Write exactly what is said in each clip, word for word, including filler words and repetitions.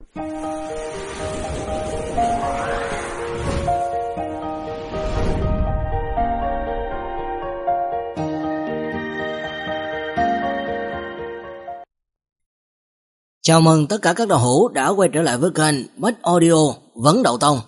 Chào mừng tất cả các đạo hữu đã quay trở lại với kênh Bách Audio Vấn Đậu Tông.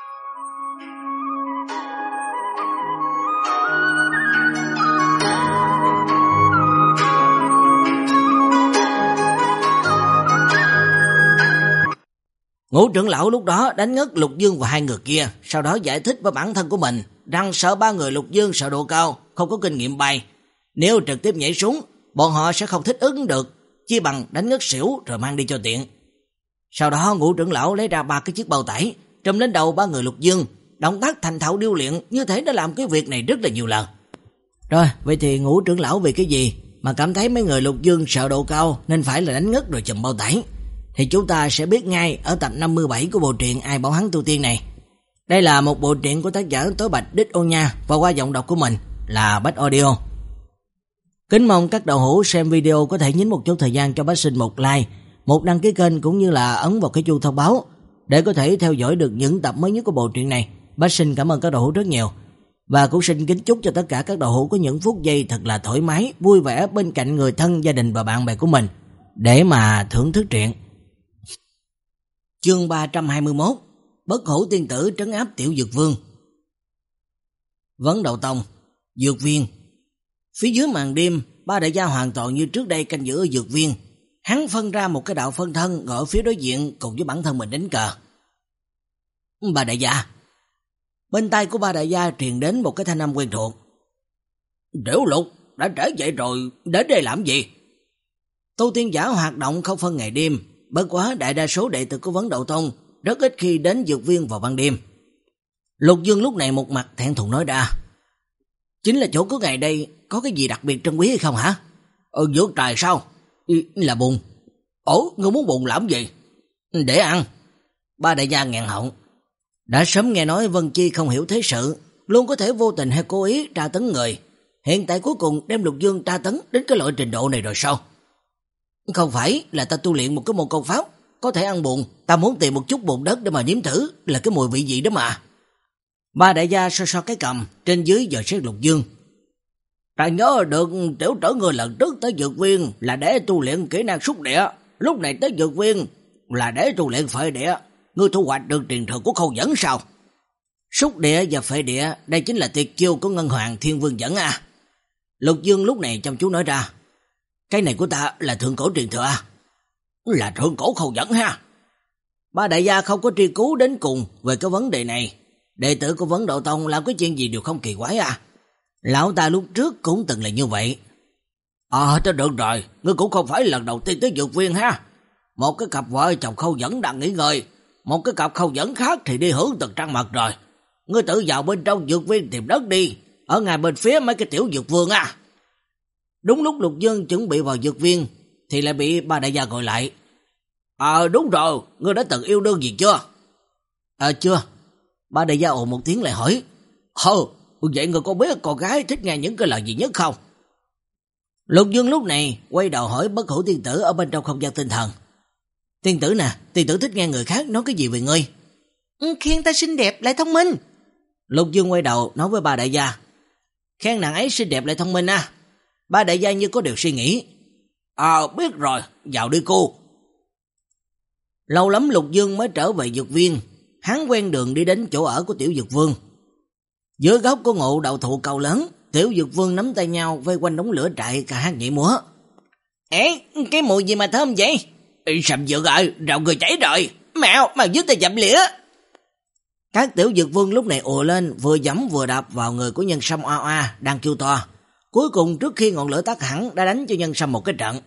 Ngũ trưởng lão lúc đó đánh ngất Lục Dương và hai người kia, sau đó giải thích với bản thân của mình rằng sợ ba người Lục Dương sợ độ cao, không có kinh nghiệm bay. Nếu trực tiếp nhảy xuống, bọn họ sẽ không thích ứng được, chi bằng đánh ngất xỉu rồi mang đi cho tiện. Sau đó Ngũ trưởng lão lấy ra ba cái chiếc bao tải, trùm lên đầu ba người Lục Dương, động tác thành thạo điêu luyện, như thế đã làm cái việc này rất là nhiều lần. Rồi, vậy thì Ngũ trưởng lão vì cái gì mà cảm thấy mấy người Lục Dương sợ độ cao nên phải là đánh ngất rồi chùm bao tải? Thì chúng ta sẽ biết ngay ở tập năm mươi bảy của bộ truyện Ai Bảo Hắn Tu Tiên này. Đây là một bộ truyện của tác giả Tối Bạch Đích Ô Nha và qua giọng đọc của mình là Bách Audio. Kính mong các đạo hữu xem video có thể nhín một chút thời gian cho Bách Sinh một like, một đăng ký kênh cũng như là ấn vào cái chuông thông báo để có thể theo dõi được những tập mới nhất của bộ truyện này. Bách Sinh cảm ơn các đạo hữu rất nhiều. Và cũng xin kính chúc cho tất cả các đạo hữu có những phút giây thật là thoải mái, vui vẻ bên cạnh người thân, gia đình và bạn bè của mình để mà thưởng thức truyện. Chương ba trăm hai mươi mốt, Bất Hủ Tiên Tử trấn áp Tiểu Dược Vương. Vấn Đậu Tông, Dược Viên. Phía dưới màn đêm, ba đại gia hoàn toàn như trước đây canh giữ ở dược viên. Hắn phân ra một cái đạo phân thân gọi ở phía đối diện cùng với bản thân mình đánh cờ. Ba đại gia. Bên tai của ba đại gia truyền đến một cái thanh âm quen thuộc. Tiểu Lục, đã trễ vậy rồi, đến đây làm gì? Tu tiên giả hoạt động không phân ngày đêm, bất quá đại đa số đệ tử của Vấn Đậu Tông rất ít khi đến dược viên vào ban đêm. Lục Dương lúc này một mặt thẹn thùng nói ra. Chính là chỗ của ngày đây có cái gì đặc biệt trân quý hay không hả? Ừ, dược trài sao? Ừ, là bùn. Ủa, ngươi muốn bùn làm gì? Để ăn. Ba đại gia ngẹn họng. Đã sớm nghe nói Vân Chi không hiểu thế sự, luôn có thể vô tình hay cố ý tra tấn người. Hiện tại cuối cùng đem Lục Dương tra tấn đến cái loại trình độ này rồi sao? Không phải là ta tu luyện một cái môn công pháp có thể ăn bùn, ta muốn tìm một chút bùn đất để mà nếm thử là cái mùi vị gì đó mà. Ba đại gia so so cái cầm, trên dưới dò xét Lục Dương. Ta nhớ được tiểu trở người lần trước tới dược viên là để tu luyện kỹ năng xúc địa, lúc này tới dược viên là để tu luyện phệ địa, ngươi thu hoạch được truyền thừa của Khâu Dẫn sao? Xúc địa và phệ địa, đây chính là tuyệt chiêu của Ngân Hoàng Thiên Vương Dẫn à? Lục Dương lúc này chăm chú nói ra. Cái này của ta là thượng cổ truyền thừa à? Là thượng cổ Khâu Dẫn ha? Ba đại gia không có truy cứu đến cùng về cái vấn đề này. Đệ tử của Vấn Đậu Tông làm cái chuyện gì đều không kỳ quái à? Lão ta lúc trước cũng từng là như vậy. Ờ, à, được rồi, ngươi cũng không phải lần đầu tiên tới dược viên ha. Một cái cặp vợ chồng Khâu Dẫn đang nghỉ ngơi, một cái cặp Khâu Dẫn khác thì đi hưởng từng trăng mật rồi. Ngươi tự vào bên trong dược viên tìm đất đi, ở ngay bên phía mấy cái tiểu dược vương à. Đúng lúc Lục Dương chuẩn bị vào dược viên thì lại bị ba đại gia gọi lại. Ờ à, đúng rồi, ngươi đã từng yêu đương gì chưa? Ờ à, chưa. Ba đại gia ồ một tiếng lại hỏi. Hừ, vậy ngươi có biết con gái thích nghe những cái lời gì nhất không? Lục Dương lúc này quay đầu hỏi Bất Hủ Tiên Tử ở bên trong không gian tinh thần. Tiên tử nè, tiên tử thích nghe người khác nói cái gì về ngươi? Ừ, khen ta xinh đẹp lại thông minh. Lục Dương quay đầu nói với ba đại gia. Khen nàng ấy xinh đẹp lại thông minh à? Ba đại gia như có điều suy nghĩ. À biết rồi, vào đi cô. Lâu lắm Lục Dương mới trở về dược viên. Hắn quen đường đi đến chỗ ở của Tiểu Dược Vương. Giữa gốc của ngộ đậu thụ cao lớn, Tiểu Dược Vương nắm tay nhau vây quanh đống lửa trại cả hát nhảy múa. Ê, cái mùi gì mà thơm vậy? Ê, sầm dược rồi, rau người cháy rồi. Mẹo, mà dưới tay dặm lĩa. Các Tiểu Dược Vương lúc này ùa lên, vừa giẫm vừa đạp vào người của Nhân Sâm oa oa đang kêu to. Cuối cùng trước khi ngọn lửa tắt hẳn đã đánh cho Nhân Sâm một cái trận.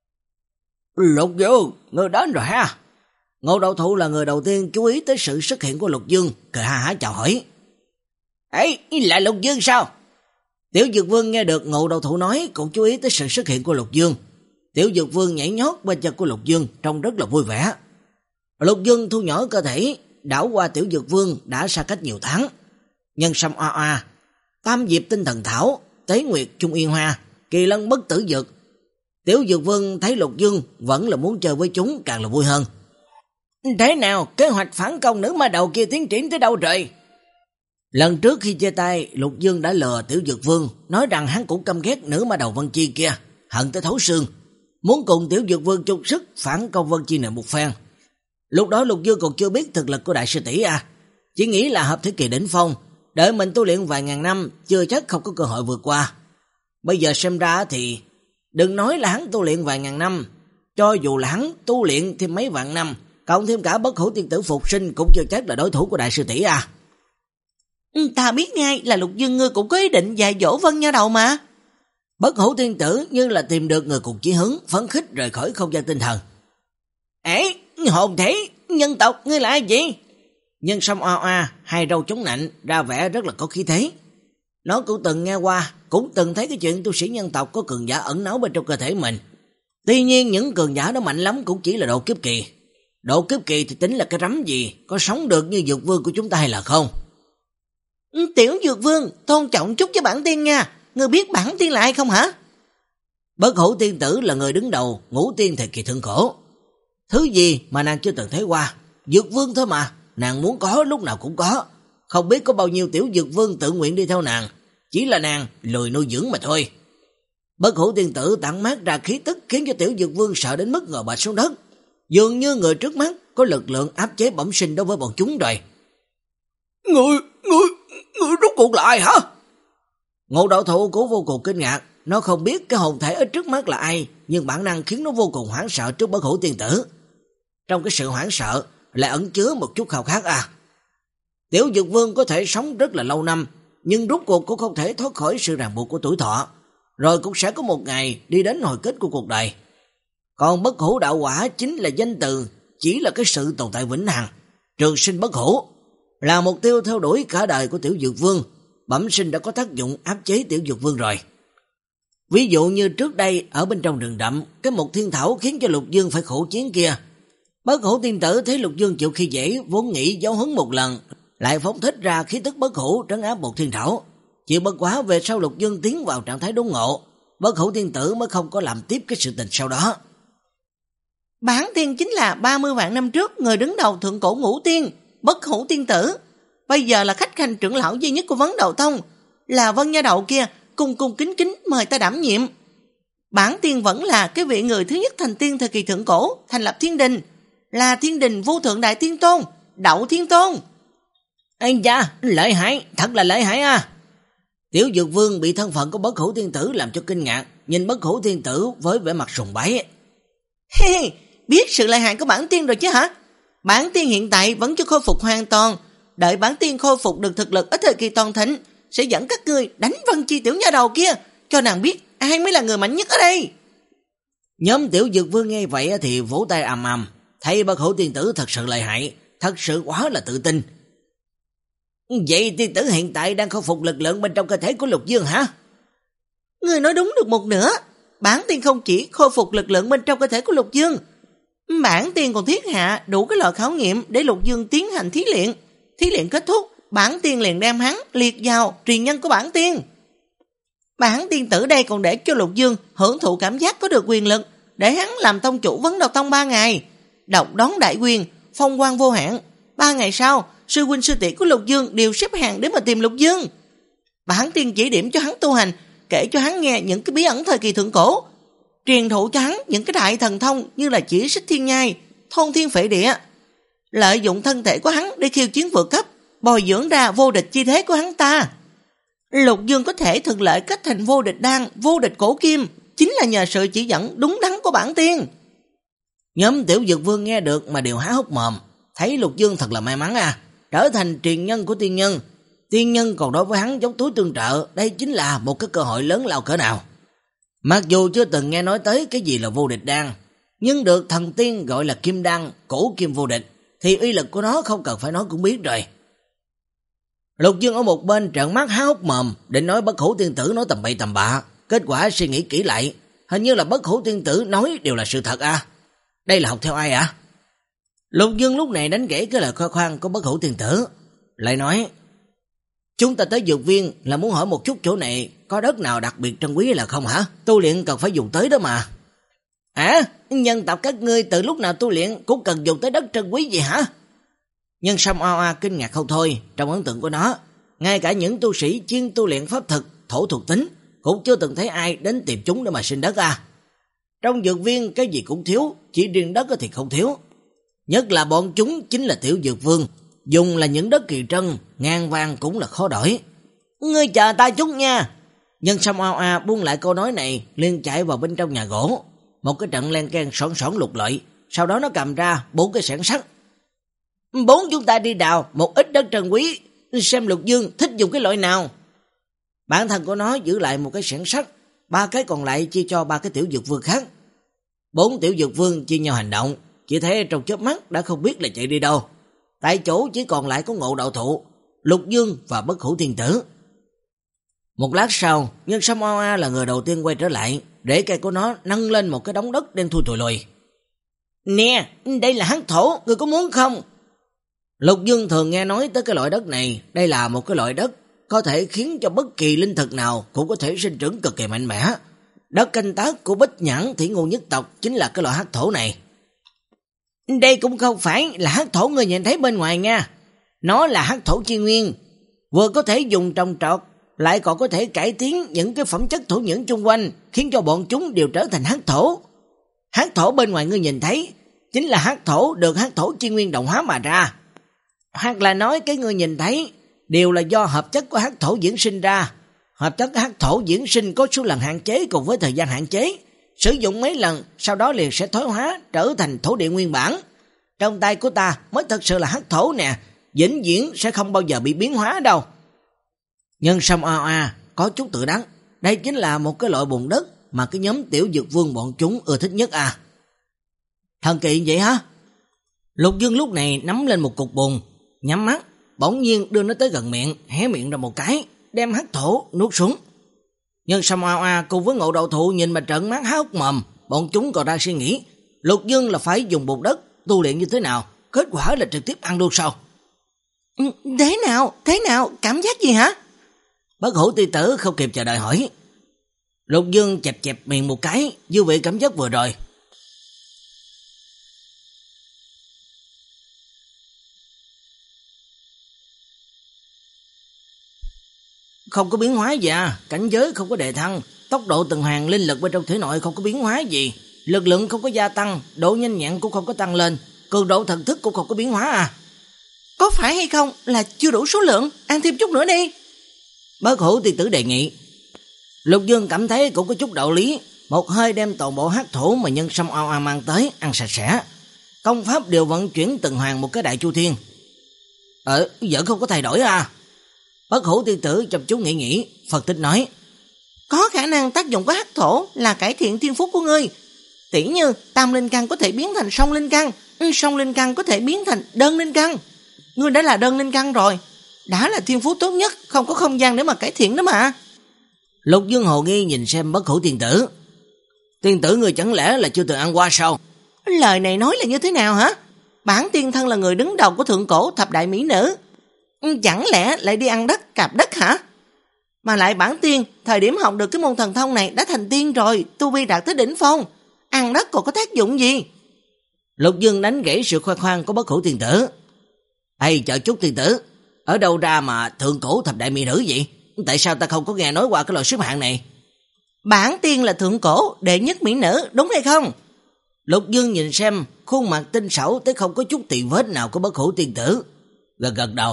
Lục Dương, ngươi đến rồi ha? Ngộ đậu thụ là người đầu tiên chú ý tới sự xuất hiện của Lục Dương, cười ha hả chào hỏi. Ấy, là Lục Dương sao? Tiểu Dược Vương nghe được Ngộ đậu thụ nói cũng chú ý tới sự xuất hiện của Lục Dương. Tiểu Dược Vương nhảy nhót bên chân của Lục Dương trông rất là vui vẻ. Lục Dương thu nhỏ cơ thể, đảo qua Tiểu Dược Vương đã xa cách nhiều tháng. Nhân Sâm oa oa, Tam Diệp Tinh Thần Thảo, Tế Nguyệt Trung Yên Hoa, Kỳ Lân Bất Tử Dược. Tiểu Dược Vương thấy Lục Dương vẫn là muốn chơi với chúng càng là vui hơn. Thế nào, kế hoạch phản công nữ ma đầu kia tiến triển tới đâu rồi? Lần trước khi chia tay, Lục Dương đã lừa Tiểu Dược Vương, nói rằng hắn cũng căm ghét nữ ma đầu Vân Chi kia, hận tới thấu xương, muốn cùng Tiểu Dược Vương chung sức phản công Vân Chi này một phen. Lúc đó Lục Dương còn chưa biết thực lực của đại sư tỷ à, chỉ nghĩ là hợp thế kỳ đỉnh phong, đợi mình tu luyện vài ngàn năm, chưa chắc không có cơ hội vượt qua. Bây giờ xem ra thì, đừng nói là hắn tu luyện vài ngàn năm, cho dù là hắn tu luyện thêm mấy vạn năm, cộng thêm cả bất hủ tiên tử phục sinh cũng chưa chắc là đối thủ của đại sư tỷ à. Ta biết ngay là Lục Dương ngươi cũng có ý định dạy dỗ Vân Nha Đầu mà. Bất hủ tiên tử như là tìm được người cùng chí hướng, phấn khích rời khỏi không gian tinh thần. Ê, hồn thể, nhân tộc ngươi là ai vậy? Nhân sông oa oa, hai râu chống nạnh, ra vẻ rất là có khí thế. Nó cũng từng nghe qua, cũng từng thấy cái chuyện tu sĩ nhân tộc có cường giả ẩn náu bên trong cơ thể mình. Tuy nhiên những cường giả đó mạnh lắm cũng chỉ là độ kiếp kỳ. Độ kiếp kỳ thì tính là cái rắm gì, có sống được như Dược Vương của chúng ta hay là không? Tiểu Dược Vương, tôn trọng chút cho bản tiên nha, ngươi biết bản tiên là ai không hả? Bất hủ tiên tử là người đứng đầu ngũ tiên thời kỳ thượng cổ. Thứ gì mà nàng chưa từng thấy qua, Dược Vương thôi mà, nàng muốn có lúc nào cũng có. Không biết có bao nhiêu Tiểu Dược Vương tự nguyện đi theo nàng, chỉ là nàng lười nuôi dưỡng mà thôi. Bất hủ tiên tử tản mát ra khí tức khiến cho Tiểu Dược Vương sợ đến mức ngồi bệt xuống đất. Dường như người trước mắt có lực lượng áp chế bẩm sinh đối với bọn chúng rồi. Ngươi, ngươi, ngươi rốt cuộc là ai hả? Ngộ đạo thụ cũng vô cùng kinh ngạc. Nó không biết cái hồn thể ở trước mắt là ai, nhưng bản năng khiến nó vô cùng hoảng sợ trước bất hủ tiên tử. Trong cái sự hoảng sợ lại ẩn chứa một chút khao khát à. Tiểu Dược Vương có thể sống rất là lâu năm, nhưng rốt cuộc cũng không thể thoát khỏi sự ràng buộc của tuổi thọ, rồi cũng sẽ có một ngày đi đến hồi kết của cuộc đời. Còn bất hủ đạo quả chính là danh từ, chỉ là cái sự tồn tại vĩnh hằng, trường sinh bất hủ, là mục tiêu theo đuổi cả đời của Tiểu Dược Vương. Bẩm sinh đã có tác dụng áp chế Tiểu Dược Vương rồi. Ví dụ như trước đây ở bên trong rừng rậm, cái một thiên thảo khiến cho Lục Dương phải khổ chiến kia. Bất hủ tiên tử thấy Lục Dương chịu khi dễ, vốn nghĩ giáo huấn một lần, lại phóng thích ra khí tức bất hủ trấn áp một thiên thảo. Chịu bất quá về sau Lục Dương tiến vào trạng thái đốn ngộ, bất hủ tiên tử mới không có làm tiếp cái sự tình sau đó. Bản tiên chính là ba mươi vạn năm trước người đứng đầu thượng cổ ngũ tiên, bất hủ tiên tử. Bây giờ là khách khanh trưởng lão duy nhất của Vấn Đầu Tông, là Vân Nha Đầu kia, cung cung kính kính mời ta đảm nhiệm. Bản tiên vẫn là cái vị người thứ nhất thành tiên thời kỳ thượng cổ, thành lập thiên đình, là thiên đình vô thượng đại tiên tôn, Đậu Thiên Tôn. Ây da, lợi hại, thật là lợi hại à. Tiểu Dược Vương bị thân phận của bất hủ tiên tử làm cho kinh ngạc, nhìn bất hủ tiên tử với vẻ mặt sùng bái. Hey, biết sự lợi hại của bản tiên rồi chứ hả? Bản tiên hiện tại vẫn chưa khôi phục hoàn toàn, đợi bản tiên khôi phục được thực lực ở thời kỳ toàn thịnh, sẽ dẫn các ngươi đánh Vân Chi tiểu nha đầu kia, cho nàng biết ai mới là người mạnh nhất ở đây. Nhóm Tiểu Dược Vương nghe vậy thì vỗ tay ầm ầm, thấy bất hủ tiên tử thật sự lợi hại, thật sự quá là tự tin. Vậy tiên tử hiện tại đang khôi phục lực lượng bên trong cơ thể của Lục Dương hả? Ngươi nói đúng được một nửa, bản tiên không chỉ khôi phục lực lượng bên trong cơ thể của Lục Dương, bản tiên còn thiết hạ đủ cái loại khảo nghiệm để Lục Dương tiến hành thí luyện. Thí luyện kết thúc, bản tiên liền đem hắn liệt vào truyền nhân của bản tiên. Bản tiên tử đây còn để cho Lục Dương hưởng thụ cảm giác có được quyền lực, để hắn làm tông chủ Vấn Đầu Tông ba ngày, độc đón đại quyền, phong quang vô hạn. Ba ngày sau, sư huynh sư tỷ của Lục Dương đều xếp hàng để mà tìm Lục Dương. Bản tiên chỉ điểm cho hắn tu hành, kể cho hắn nghe những cái bí ẩn thời kỳ thượng cổ, truyền thụ cho hắn những cái đại thần thông như là chỉ xích thiên nhai, thôn thiên phệ địa, lợi dụng thân thể của hắn để khiêu chiến vượt cấp, bồi dưỡng ra vô địch chi thế của hắn ta. Lục Dương có thể thuận lợi kết thành vô địch đan, vô địch cổ kim, chính là nhờ sự chỉ dẫn đúng đắn của bản tiên. Nhóm Tiểu Dược Vương nghe được mà đều há hốc mồm, thấy Lục Dương thật là may mắn à, trở thành truyền nhân của tiên nhân. Tiên nhân còn đối với hắn dốc túi tương trợ, đây chính là một cái cơ hội lớn lao cỡ nào. Mặc dù chưa từng nghe nói tới cái gì là vô địch đan, nhưng được thần tiên gọi là kim đan, cổ kim vô địch, thì uy lực của nó không cần phải nói cũng biết rồi. Lục Dương ở một bên trợn mắt há hốc mồm, định nói bất hủ tiên tử nói tầm bậy tầm bạ, kết quả suy nghĩ kỹ lại, hình như là bất hủ tiên tử nói đều là sự thật à. Đây là học theo ai à? Lục Dương lúc này đánh gãy cái lời khoe khoang của bất hủ tiên tử, lại nói: chúng ta tới dược viên là muốn hỏi một chút chỗ này có đất nào đặc biệt trân quý là không hả? Tu luyện cần phải dùng tới đó mà. Hả? Nhân tộc các ngươi từ lúc nào tu luyện cũng cần dùng tới đất trân quý gì hả? Nhân Sâm oa oa kinh ngạc không thôi. Trong ấn tượng của nó, ngay cả những tu sĩ chuyên tu luyện pháp thực, thổ thuộc tính cũng chưa từng thấy ai đến tìm chúng để mà sinh đất à. Trong dược viên cái gì cũng thiếu, chỉ riêng đất thì không thiếu. Nhất là bọn chúng chính là tiểu dược vương, dùng là những đất kỳ trân, ngang vàng cũng là khó đổi. Ngươi chờ ta chút nha. Nhân Sâm oa oa buông lại câu nói này, liền chạy vào bên trong nhà gỗ. Một cái trận len keng sỏn sỏn lục lợi, sau đó nó cầm ra bốn cái xẻng sắt. Bốn chúng ta đi đào một ít đất trân quý, xem Lục Dương thích dùng cái loại nào. Bản thân của nó giữ lại một cái xẻng sắt, ba cái còn lại chia cho ba cái tiểu dược vương khác. Bốn tiểu dược vương chia nhau hành động, chỉ thấy trong chớp mắt đã không biết là chạy đi đâu. Tại chỗ chỉ còn lại có Ngộ Đạo Thụ, Lục Dương và Bất Hủ Thiên Tử. Một lát sau, Nhân Sâm oa oa là người đầu tiên quay trở lại, rễ cây của nó nâng lên một cái đống đất đen thui thùi lùi. Nè, đây là hắc thổ, người có muốn không? Lục Dương thường nghe nói tới cái loại đất này, đây là một cái loại đất có thể khiến cho bất kỳ linh thực nào cũng có thể sinh trưởng cực kỳ mạnh mẽ. Đất canh tác của Bích Nhãn Thủy Ngưu nhất tộc chính là cái loại hắc thổ này. Đây cũng không phải là hắc thổ người nhìn thấy bên ngoài nha. Nó là hắc thổ chi nguyên, vừa có thể dùng trồng trọt, lại còn có thể cải tiến những cái phẩm chất thổ nhưỡng chung quanh, khiến cho bọn chúng đều trở thành hắc thổ. Hắc thổ bên ngoài ngươi nhìn thấy chính là hắc thổ được hắc thổ chi nguyên đồng hóa mà ra. Hoặc là nói cái ngươi nhìn thấy đều là do hợp chất của hắc thổ diễn sinh ra. Hợp chất của hắc thổ diễn sinh có số lần hạn chế cùng với thời gian hạn chế. Sử dụng mấy lần, sau đó liền sẽ thoái hóa trở thành thổ địa nguyên bản. Trong tay của ta mới thật sự là hắc thổ nè, vĩnh viễn sẽ không bao giờ bị biến hóa đâu. Nhân Sâm oa oa có chút tự đắc, đây chính là một cái loại bùn đất mà cái nhóm tiểu dược vương bọn chúng ưa thích nhất à. Thần kỳ vậy hả? Lục Dương lúc này nắm lên một cục bùn, nhắm mắt, bỗng nhiên đưa nó tới gần miệng, hé miệng ra một cái, đem hắc thổ nuốt xuống. Nhân Sâm oa oa cùng với Ngộ Đạo Thụ nhìn mà trợn mắt há hốc mồm, bọn chúng còn đang suy nghĩ, Lục Dương là phải dùng bùn đất tu luyện như thế nào, kết quả là trực tiếp ăn luôn sao? Thế nào? Thế nào? Cảm giác gì hả? Bất Hủ Tiên Tử không kịp chờ đợi hỏi. Lục Dương chẹp chẹp miệng một cái, dư vị cảm giác vừa rồi. Không có biến hóa gì à, cảnh giới không có đề thăng, tốc độ tuần hoàn linh lực bên trong thể nội không có biến hóa gì, lực lượng không có gia tăng, độ nhanh nhẹn cũng không có tăng lên, cường độ thần thức cũng không có biến hóa à. Có phải hay không là chưa đủ số lượng, ăn thêm chút nữa đi. Bất Hủ Tiên Tử đề nghị. Lục Dương cảm thấy cũng có chút đạo lý, một hơi đem toàn bộ hắc thổ mà Nhân Sâm oa oa mang tới ăn sạch sẽ. Công pháp đều vận chuyển tuần hoàn một cái đại chu thiên. Ờ, vẫn không có thay đổi à? Bất Hủ Tiên Tử chăm chú nghĩ nghĩ, phân tích nói. Có khả năng tác dụng của hắc thổ là cải thiện thiên phú của ngươi. Tỉ như tam linh căn có thể biến thành song linh căn, song linh căn có thể biến thành đơn linh căn. Ngươi đã là đơn linh căn rồi, đã là thiên phú tốt nhất, không có không gian để mà cải thiện đó mà. Lục Dương hồ nghi nhìn xem Bất Hủ Tiên Tử. Tiên tử người chẳng lẽ là chưa từng ăn qua sao? Lời này nói là như thế nào hả? Bản tiên thân là người đứng đầu của thượng cổ thập đại mỹ nữ, chẳng lẽ lại đi ăn đất cạp đất hả? Mà lại bản tiên thời điểm học được cái môn thần thông này đã thành tiên rồi, tu vi đạt tới đỉnh phong, ăn đất còn có tác dụng gì? Lục Dương đánh gãy sự khoe khoang của Bất Hủ Tiên Tử. Ê, chờ chút tiên tử, ở đâu ra mà thượng cổ thập đại mỹ nữ vậy? Tại sao ta không có nghe nói qua cái loại xếp hạng này? Bản tiên là thượng cổ đệ nhất mỹ nữ, đúng hay không? Lục Dương nhìn xem khuôn mặt tinh xảo tới không có chút tì vết nào của Bất Hủ Tiên Tử, gật gật đầu.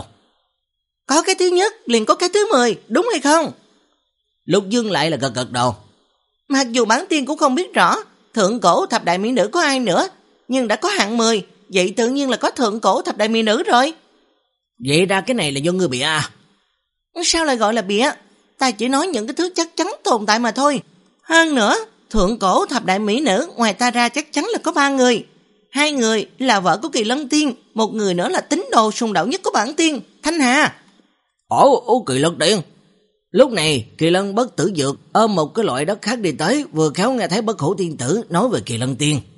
Có cái thứ nhất liền có cái thứ mười, đúng hay không? Lục Dương lại là gật gật đầu. Mặc dù bản tiên cũng không biết rõ thượng cổ thập đại mỹ nữ có ai nữa, nhưng đã có hạng mười, vậy tự nhiên là có thượng cổ thập đại mỹ nữ rồi. Vậy ra cái này là do ngươi bịa à? Sao lại gọi là bịa? Ta chỉ nói những cái thứ chắc chắn tồn tại mà thôi. Hơn nữa, thượng cổ thập đại mỹ nữ ngoài ta ra chắc chắn là có ba người. Hai người là vợ của Kỳ Lân Tiên, một người nữa là tín đồ sùng đạo nhất của bản tiên, Thanh Hà. Ồ, ồ Kỳ Lân Tiên. Lúc này Kỳ Lân Bất Tử Dược ôm một cái loại đất khác đi tới, vừa khéo nghe thấy Bất Hủ Tiên Tử nói về Kỳ Lân Tiên.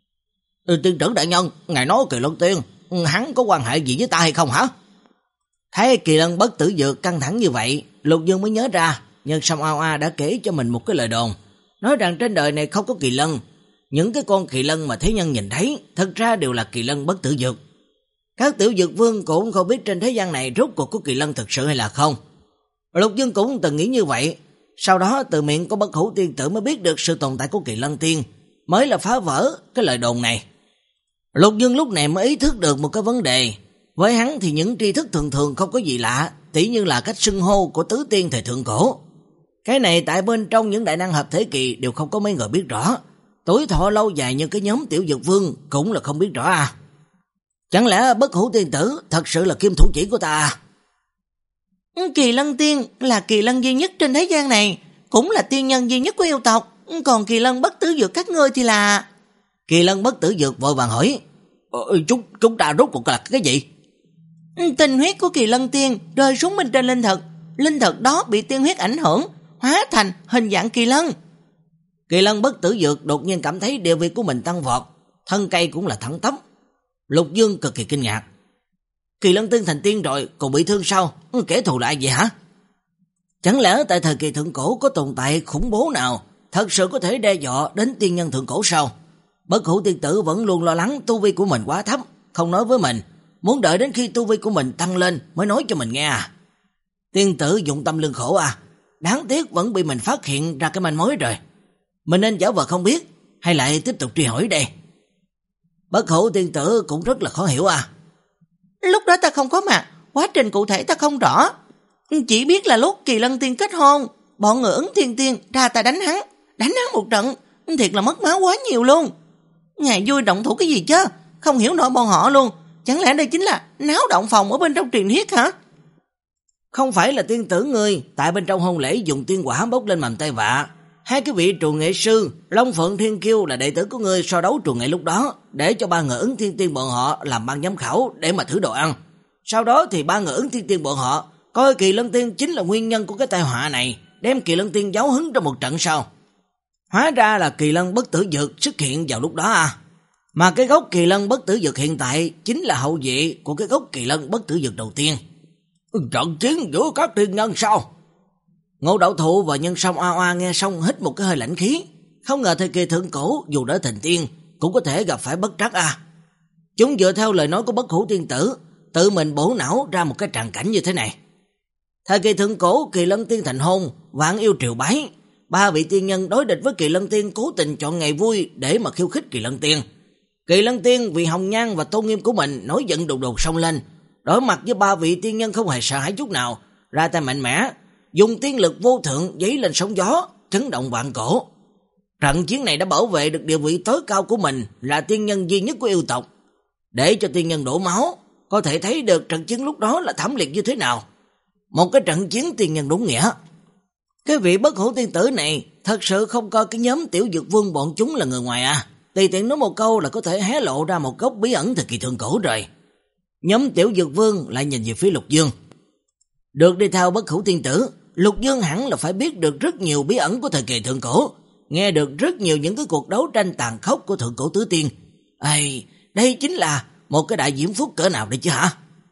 Ừ, tiên tử đại nhân, ngài nói Kỳ Lân Tiên, hắn có quan hệ gì với ta hay không hả? Thấy Kỳ Lân Bất Tử Dược căng thẳng như vậy, Lục Dương mới nhớ ra, Nhân Sâm oa oa đã kể cho mình một cái lời đồn, nói rằng trên đời này không có kỳ lân, Những cái con kỳ lân mà thế nhân nhìn thấy thật ra đều là kỳ lân bất tử dược. Các tiểu dược vương cũng không biết trên thế gian này rốt cuộc có kỳ lân thực sự hay là không. Lục Dương cũng từng nghĩ như vậy, sau đó từ miệng của Bất Hủ tiên tử mới biết được sự tồn tại của kỳ lân tiên, mới là phá vỡ cái lời đồn này. Lục Dương lúc này mới ý thức được một cái vấn đề. Với hắn thì những tri thức thường thường không có gì lạ, tỉ như là cách xưng hô của tứ tiên thời thượng cổ. Cái này tại bên trong những đại năng hợp thế kỳ đều không có mấy người biết rõ. Tuổi thọ lâu dài như cái nhóm tiểu dược vương cũng là không biết rõ à. Chẳng lẽ Bất Hủ tiên tử thật sự là kim thủ chỉ của ta à? Kỳ lân tiên là kỳ lân duy nhất trên thế gian này, cũng là tiên nhân duy nhất của yêu tộc. Còn kỳ lân bất tử dược các ngươi thì là... Kỳ lân bất tử dược vội vàng hỏi, ờ, chúng, chúng ta rốt cuộc là cái gì? Tinh huyết của kỳ lân tiên rơi xuống bên trên linh thực. Linh thực đó bị tiên huyết ảnh hưởng, hóa thành hình dạng kỳ lân. Kỳ lân bất tử dược đột nhiên cảm thấy địa vị của mình tăng vọt, thân cây cũng là thẳng tắp. Lục Dương cực kỳ kinh ngạc. Kỳ lân tiên thành tiên rồi, còn bị thương sao? Kẻ thù lại gì hả? Chẳng lẽ tại thời kỳ thượng cổ có tồn tại khủng bố nào thật sự có thể đe dọa đến tiên nhân thượng cổ sao? Bất Hủ tiên tử vẫn luôn lo lắng tu vi của mình quá thấp, không nói với mình, muốn đợi đến khi tu vi của mình tăng lên mới nói cho mình nghe à. Tiên tử dụng tâm lương khổ à, đáng tiếc vẫn bị mình phát hiện ra cái manh mối rồi. Mình nên giả vờ không biết hay lại tiếp tục truy hỏi đây? Bất Hủ tiên tử cũng rất là khó hiểu à. Lúc đó ta không có mặt, quá trình cụ thể ta không rõ. Chỉ biết là lúc kỳ lân tiên kết hôn, bọn người Ứng Thiên Tiên ra ta đánh hắn, đánh hắn một trận, thiệt là mất máu quá nhiều luôn. Ngài vui động thủ cái gì chứ, không hiểu nổi bọn họ luôn. Chẳng lẽ đây chính là náo động phòng ở bên trong truyền thuyết hả? Không phải là tiên tử ngươi tại bên trong hôn lễ dùng tiên quả bốc lên mầm tay vạ. Hai cái vị trù nghệ sư Long Phượng Thiên Kiêu là đệ tử của ngươi so đấu trù nghệ lúc đó, để cho ba người Ứng Thiên Tiên bọn họ làm ban giám khảo để mà thử đồ ăn. Sau đó thì ba người Ứng Thiên Tiên bọn họ coi kỳ lân tiên chính là nguyên nhân của cái tai họa này, đem kỳ lân tiên giáo hứng trong một trận sau. Hóa ra là kỳ lân bất tử dược xuất hiện vào lúc đó à. Mà cái gốc kỳ lân bất tử dược hiện tại chính là hậu vệ của cái gốc kỳ lân bất tử dược đầu tiên. Trận chiến giữa các tiên nhân sao? Ngô Đạo Thụ và Nhân Song Oa Oa nghe xong hít một cái hơi lạnh khí. Không ngờ thời kỳ thượng cổ dù đã thành tiên cũng có thể gặp phải bất trắc à. Chúng dựa theo lời nói của Bất Hủ tiên tử, tự mình bổ não ra một cái tràng cảnh như thế này. Thời kỳ thượng cổ, kỳ lân tiên thành hôn, vạn yêu triều bái. Ba vị tiên nhân đối địch với kỳ lân tiên cố tình chọn ngày vui để mà khiêu khích kỳ lân tiên. Kỳ lân tiên vì hồng nhan và tôn nghiêm của mình nổi giận đùng đùng xông lên, đối mặt với ba vị tiên nhân không hề sợ hãi chút nào, ra tay mạnh mẽ, dùng tiên lực vô thượng giấy lên sóng gió, chấn động vạn cổ. Trận chiến này đã bảo vệ được địa vị tối cao của mình là tiên nhân duy nhất của yêu tộc. Để cho tiên nhân đổ máu, có thể thấy được trận chiến lúc đó là thảm liệt như thế nào. Một cái trận chiến tiên nhân đúng nghĩa. Cái vị Bất Hủ tiên tử này thật sự không coi cái nhóm tiểu dược vương bọn chúng là người ngoài à. Tùy tiện nói một câu là có thể hé lộ ra một góc bí ẩn thời kỳ thượng cổ rồi. Nhóm tiểu dược vương lại nhìn về phía Lục Dương. Được đi theo Bất Hủ tiên tử, Lục Dương hẳn là phải biết được rất nhiều bí ẩn của thời kỳ thượng cổ, nghe được rất nhiều những cái cuộc đấu tranh tàn khốc của thượng cổ tứ tiên. Ây, đây chính là một cái đại diễm phúc cỡ nào đấy chứ hả?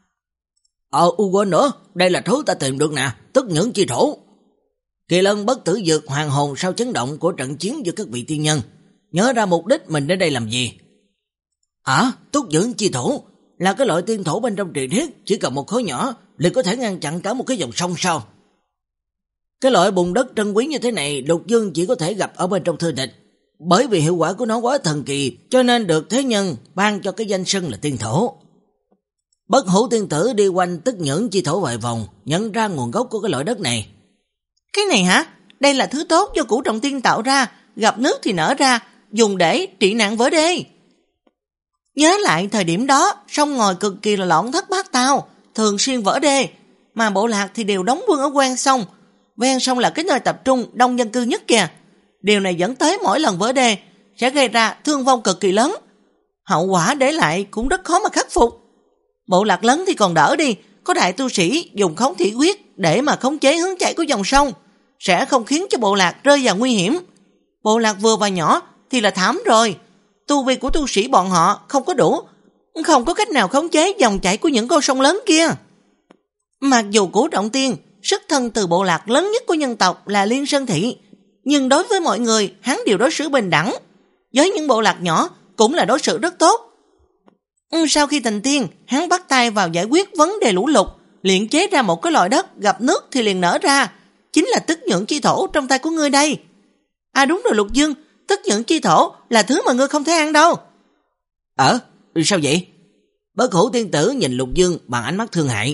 Ờ, u quên nữa, đây là thứ ta tìm được nè, tức nhưỡng chi thổ. Kỳ lân bất tử dược hoàng hồn sau chấn động của trận chiến giữa các vị tiên nhân, nhớ ra mục đích mình đến đây làm gì. À, túc dưỡng chi thổ là cái loại tiên thổ bên trong truyền thuyết, chỉ cần một khối nhỏ liền có thể ngăn chặn cả một cái dòng sông sao. Cái loại bùn đất trân quý như thế này Lục Dương chỉ có thể gặp ở bên trong thư tịch, bởi vì hiệu quả của nó quá thần kỳ cho nên được thế nhân ban cho cái danh xưng là tiên thổ. Bất Hủ tiên tử đi quanh tức nhưỡng chi thổ vài vòng, nhận ra nguồn gốc của cái loại đất này. Cái này hả? Đây là thứ tốt do củ trọng tiên tạo ra, gặp nước thì nở ra, dùng để trị nạn vỡ đê. Nhớ lại thời điểm đó, sông ngòi cực kỳ là loạn thất bát tao, thường xuyên vỡ đê, mà bộ lạc thì đều đóng quân ở ven sông. Ven sông là cái nơi tập trung đông dân cư nhất kìa. Điều này dẫn tới mỗi lần vỡ đê sẽ gây ra thương vong cực kỳ lớn. Hậu quả để lại cũng rất khó mà khắc phục. Bộ lạc lớn thì còn đỡ đi, có đại tu sĩ dùng khống thủy quyết để mà khống chế hướng chảy của dòng sông, sẽ không khiến cho bộ lạc rơi vào nguy hiểm. Bộ lạc vừa và nhỏ thì là thảm rồi. Tu vi của tu sĩ bọn họ không có đủ, không có cách nào khống chế dòng chảy của những con sông lớn kia. Mặc dù Cửu Trọng Tiên xuất thân từ bộ lạc lớn nhất của nhân tộc là Liên Sơn Thị, nhưng đối với mọi người hắn đều đối xử bình đẳng. với những bộ lạc nhỏ cũng là đối xử rất tốt. Sau khi thành tiên, hắn bắt tay vào giải quyết vấn đề lũ lụt, luyện chế ra một cái loại đất gặp nước thì liền nở ra, chính là tức nhưỡng chi thổ trong tay của ngươi đây. À đúng rồi Lục Dương, tức nhưỡng chi thổ là thứ mà ngươi không thể ăn đâu. Ờ, sao vậy? Bất Hủ tiên tử nhìn Lục Dương bằng ánh mắt thương hại.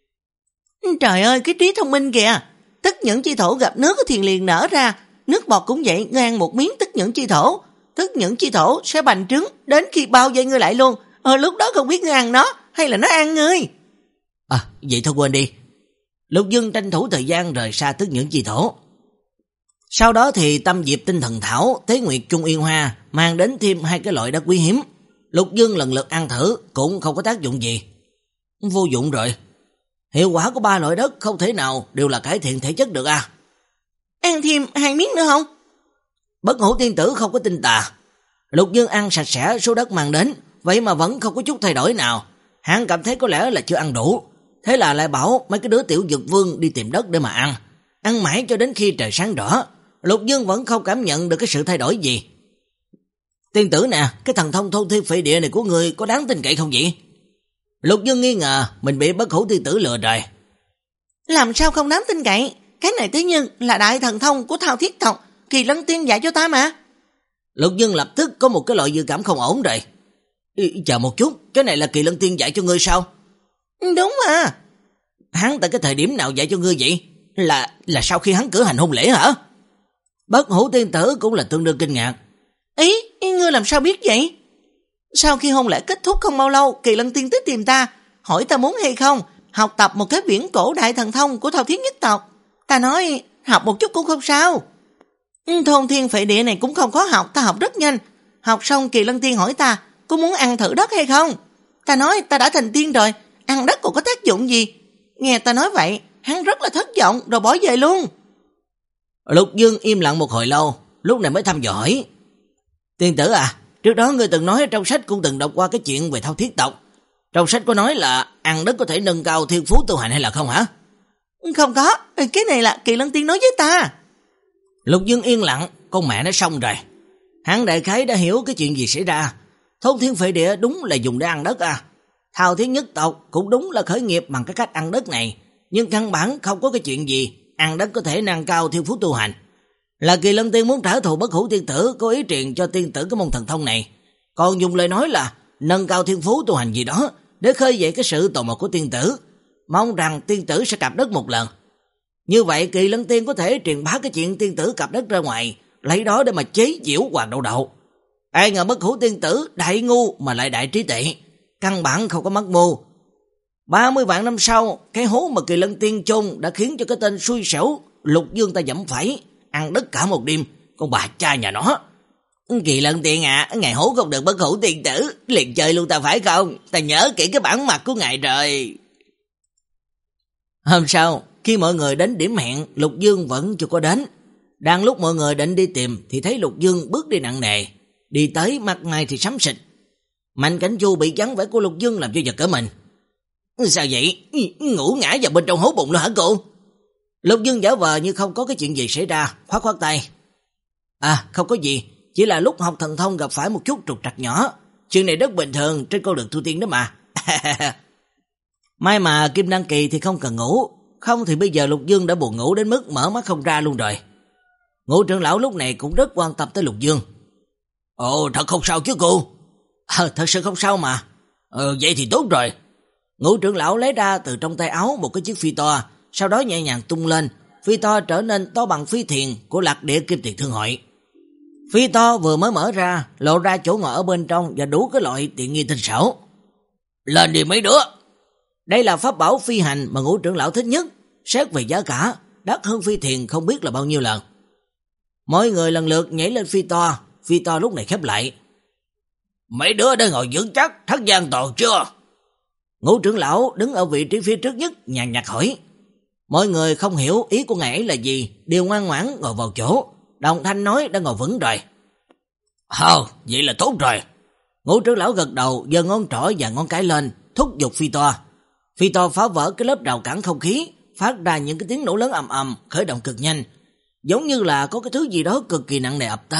Trời ơi, cái trí thông minh kìa. Tức nhưỡng chi thổ gặp nước thì liền nở ra, nước bọt cũng vậy, ngươi ăn một miếng tức nhưỡng chi thổ, tức nhưỡng chi thổ sẽ bành trứng đến khi bao vây ngươi lại luôn. Ờ, lúc đó không biết ngươi ăn nó hay là nó ăn ngươi. À, vậy thôi quên đi. Lục Dương tranh thủ thời gian rời xa tức nhưỡng chi thổ. Sau đó thì Tâm Diệp tinh thần thảo, Tế Nguyệt Trung Yên Hoa mang đến thêm hai cái loại đất quý hiếm. Lục Dương lần lượt ăn thử cũng không có tác dụng gì. Vô dụng rồi. Hiệu quả của ba loại đất không thể nào đều là cải thiện thể chất được à. Ăn thêm hai miếng nữa không? Bất Hủ tiên tử không có tin tà. Lục Dương ăn sạch sẽ số đất mang đến, vậy mà vẫn không có chút thay đổi nào. Hắn cảm thấy có lẽ là chưa ăn đủ. Thế là lại bảo mấy cái đứa tiểu dược vương đi tìm đất để mà ăn. Ăn mãi cho đến khi trời sáng rõ, Lục Dương vẫn không cảm nhận được cái sự thay đổi gì. Tiên tử nè, cái thần thông thôn thiên phệ địa này của người có đáng tin cậy không vậy? Lục Dương nghi ngờ mình bị Bất Hủ tiên tử lừa rồi. Làm sao không đáng tin cậy? Cái này thế nhưng là đại thần thông của Thao Thiết tộc, Kỳ Lân Tiên dạy cho ta mà. Lục Dương lập tức có một cái loại dự cảm không ổn rồi. Ý, chờ một chút, cái này là Kỳ Lân Tiên dạy cho ngươi sao? Đúng mà. Hắn tại cái thời điểm nào dạy cho ngươi vậy? Là là sau khi hắn cử hành hôn lễ hả? Bất Hủ tiên tử cũng là tương đương kinh ngạc. Ý, ý ngươi làm sao biết vậy? Sau khi hôn lễ kết thúc không bao lâu, Kỳ Lân Tiên tới tìm ta, hỏi ta muốn hay không học tập một cái viễn cổ đại thần thông của Thao Thiết nhất tộc. Ta nói học một chút cũng không sao. Thôn thiên phệ địa này cũng không khó học, ta học rất nhanh. Học xong Kỳ Lân Tiên hỏi ta có muốn ăn thử đất hay không. Ta nói ta đã thành tiên rồi, ăn đất còn có tác dụng gì. Nghe ta nói vậy, hắn rất là thất vọng rồi bỏ về luôn. Lục Dương im lặng một hồi lâu, lúc này mới thăm dò hỏi. Tiên tử à, trước đó ngươi từng nói trong sách cũng từng đọc qua cái chuyện về Thao Thiết tộc. Trong sách có nói là ăn đất có thể nâng cao thiên phú tu hành hay là không hả? Không có, cái này là Kỳ Lân Tiên nói với ta. Lục Dương yên lặng, con mẹ nó xong rồi. Hắn đại khái đã hiểu cái chuyện gì xảy ra. Thôn thiên phệ địa đúng là dùng để ăn đất à. Thao Thiết nhất tộc cũng đúng là khởi nghiệp bằng cái cách ăn đất này, nhưng căn bản không có cái chuyện gì ăn đất có thể nâng cao thiên phú tu hành. Là Kỳ Lân Tiên muốn trả thù Bất Hủ tiên tử, cố ý truyền cho tiên tử cái môn thần thông này, còn dùng lời nói là nâng cao thiên phú tu hành gì đó để khơi dậy cái sự tò mò của tiên tử, mong rằng tiên tử sẽ cạp đất một lần. Như vậy Kỳ Lân Tiên có thể truyền bá cái chuyện tiên tử cạp đất ra ngoài, lấy đó để mà chế giễu Hoàng Đậu Đậu. Ai ngờ Bất Hủ tiên tử đại ngu mà lại đại trí tuệ, căn bản không có mắc mưu. ba mươi vạn năm sau, cái hố mà Kỳ Lân Tiên chôn đã khiến cho cái tên xui xẻo Lục Dương ta dẫm phải, ăn đất cả một đêm, con bà cha nhà nó. Kỳ Lân Tiên à, ngày hố không được Bất Hủ tiên tử, liền chơi luôn ta phải không? Ta nhớ kỹ cái bản mặt của ngài rồi. Hôm sau, khi mọi người đến điểm hẹn, Lục Dương vẫn chưa có đến. Đang lúc mọi người định đi tìm thì thấy Lục Dương bước đi nặng nề, đi tới mặt mày thì sắm xịt. Mạnh Cảnh Chu bị dáng vẻ của Lục Dương làm cho giật cả mình. Sao vậy? Ngủ ngã vào bên trong hố bụng luôn hả cô? Lục Dương giả vờ như không có cái chuyện gì xảy ra, khoát khoát tay. À, không có gì, chỉ là lúc học thần thông gặp phải một chút trục trặc nhỏ. Chuyện này rất bình thường trên con đường tu tiên đó mà. May mà Kim Đăng Kỳ thì không cần ngủ, không thì bây giờ Lục Dương đã buồn ngủ đến mức mở mắt không ra luôn rồi. Ngũ trưởng lão lúc này cũng rất quan tâm tới Lục Dương. Ồ, thật không sao chứ cô? Ờ, thật sự không sao mà. Ờ, vậy thì tốt rồi. Ngũ trưởng lão lấy ra từ trong tay áo một cái chiếc phi to, sau đó nhẹ nhàng tung lên, phi to trở nên to bằng phi thuyền của Lạc Địa Kim Tiền Thương Hội. Phi to vừa mới mở ra, lộ ra chỗ ngồi ở bên trong và đủ cái loại tiện nghi tinh xảo. Lên đi mấy đứa. Đây là pháp bảo phi hành mà Ngũ trưởng lão thích nhất, xét về giá cả, đắt hơn phi thuyền không biết là bao nhiêu lần. Mọi người lần lượt nhảy lên phi to, phi to lúc này khép lại. Mấy đứa đã ngồi vững chắc, thất gian toàn chưa? Ngũ trưởng lão đứng ở vị trí phía trước nhất, nhàn nhạt hỏi. Mọi người không hiểu ý của ngài ấy là gì, đều ngoan ngoãn ngồi vào chỗ. Đồng thanh nói đã ngồi vững rồi. Hờ, vậy là tốt rồi. Ngũ trưởng lão gật đầu, giơ ngón trỏ và ngón cái lên, thúc giục phi to. Phi to phá vỡ cái lớp rào cản không khí, phát ra những cái tiếng nổ lớn ầm ầm, khởi động cực nhanh, giống như là có cái thứ gì đó cực kỳ nặng nề ập tới,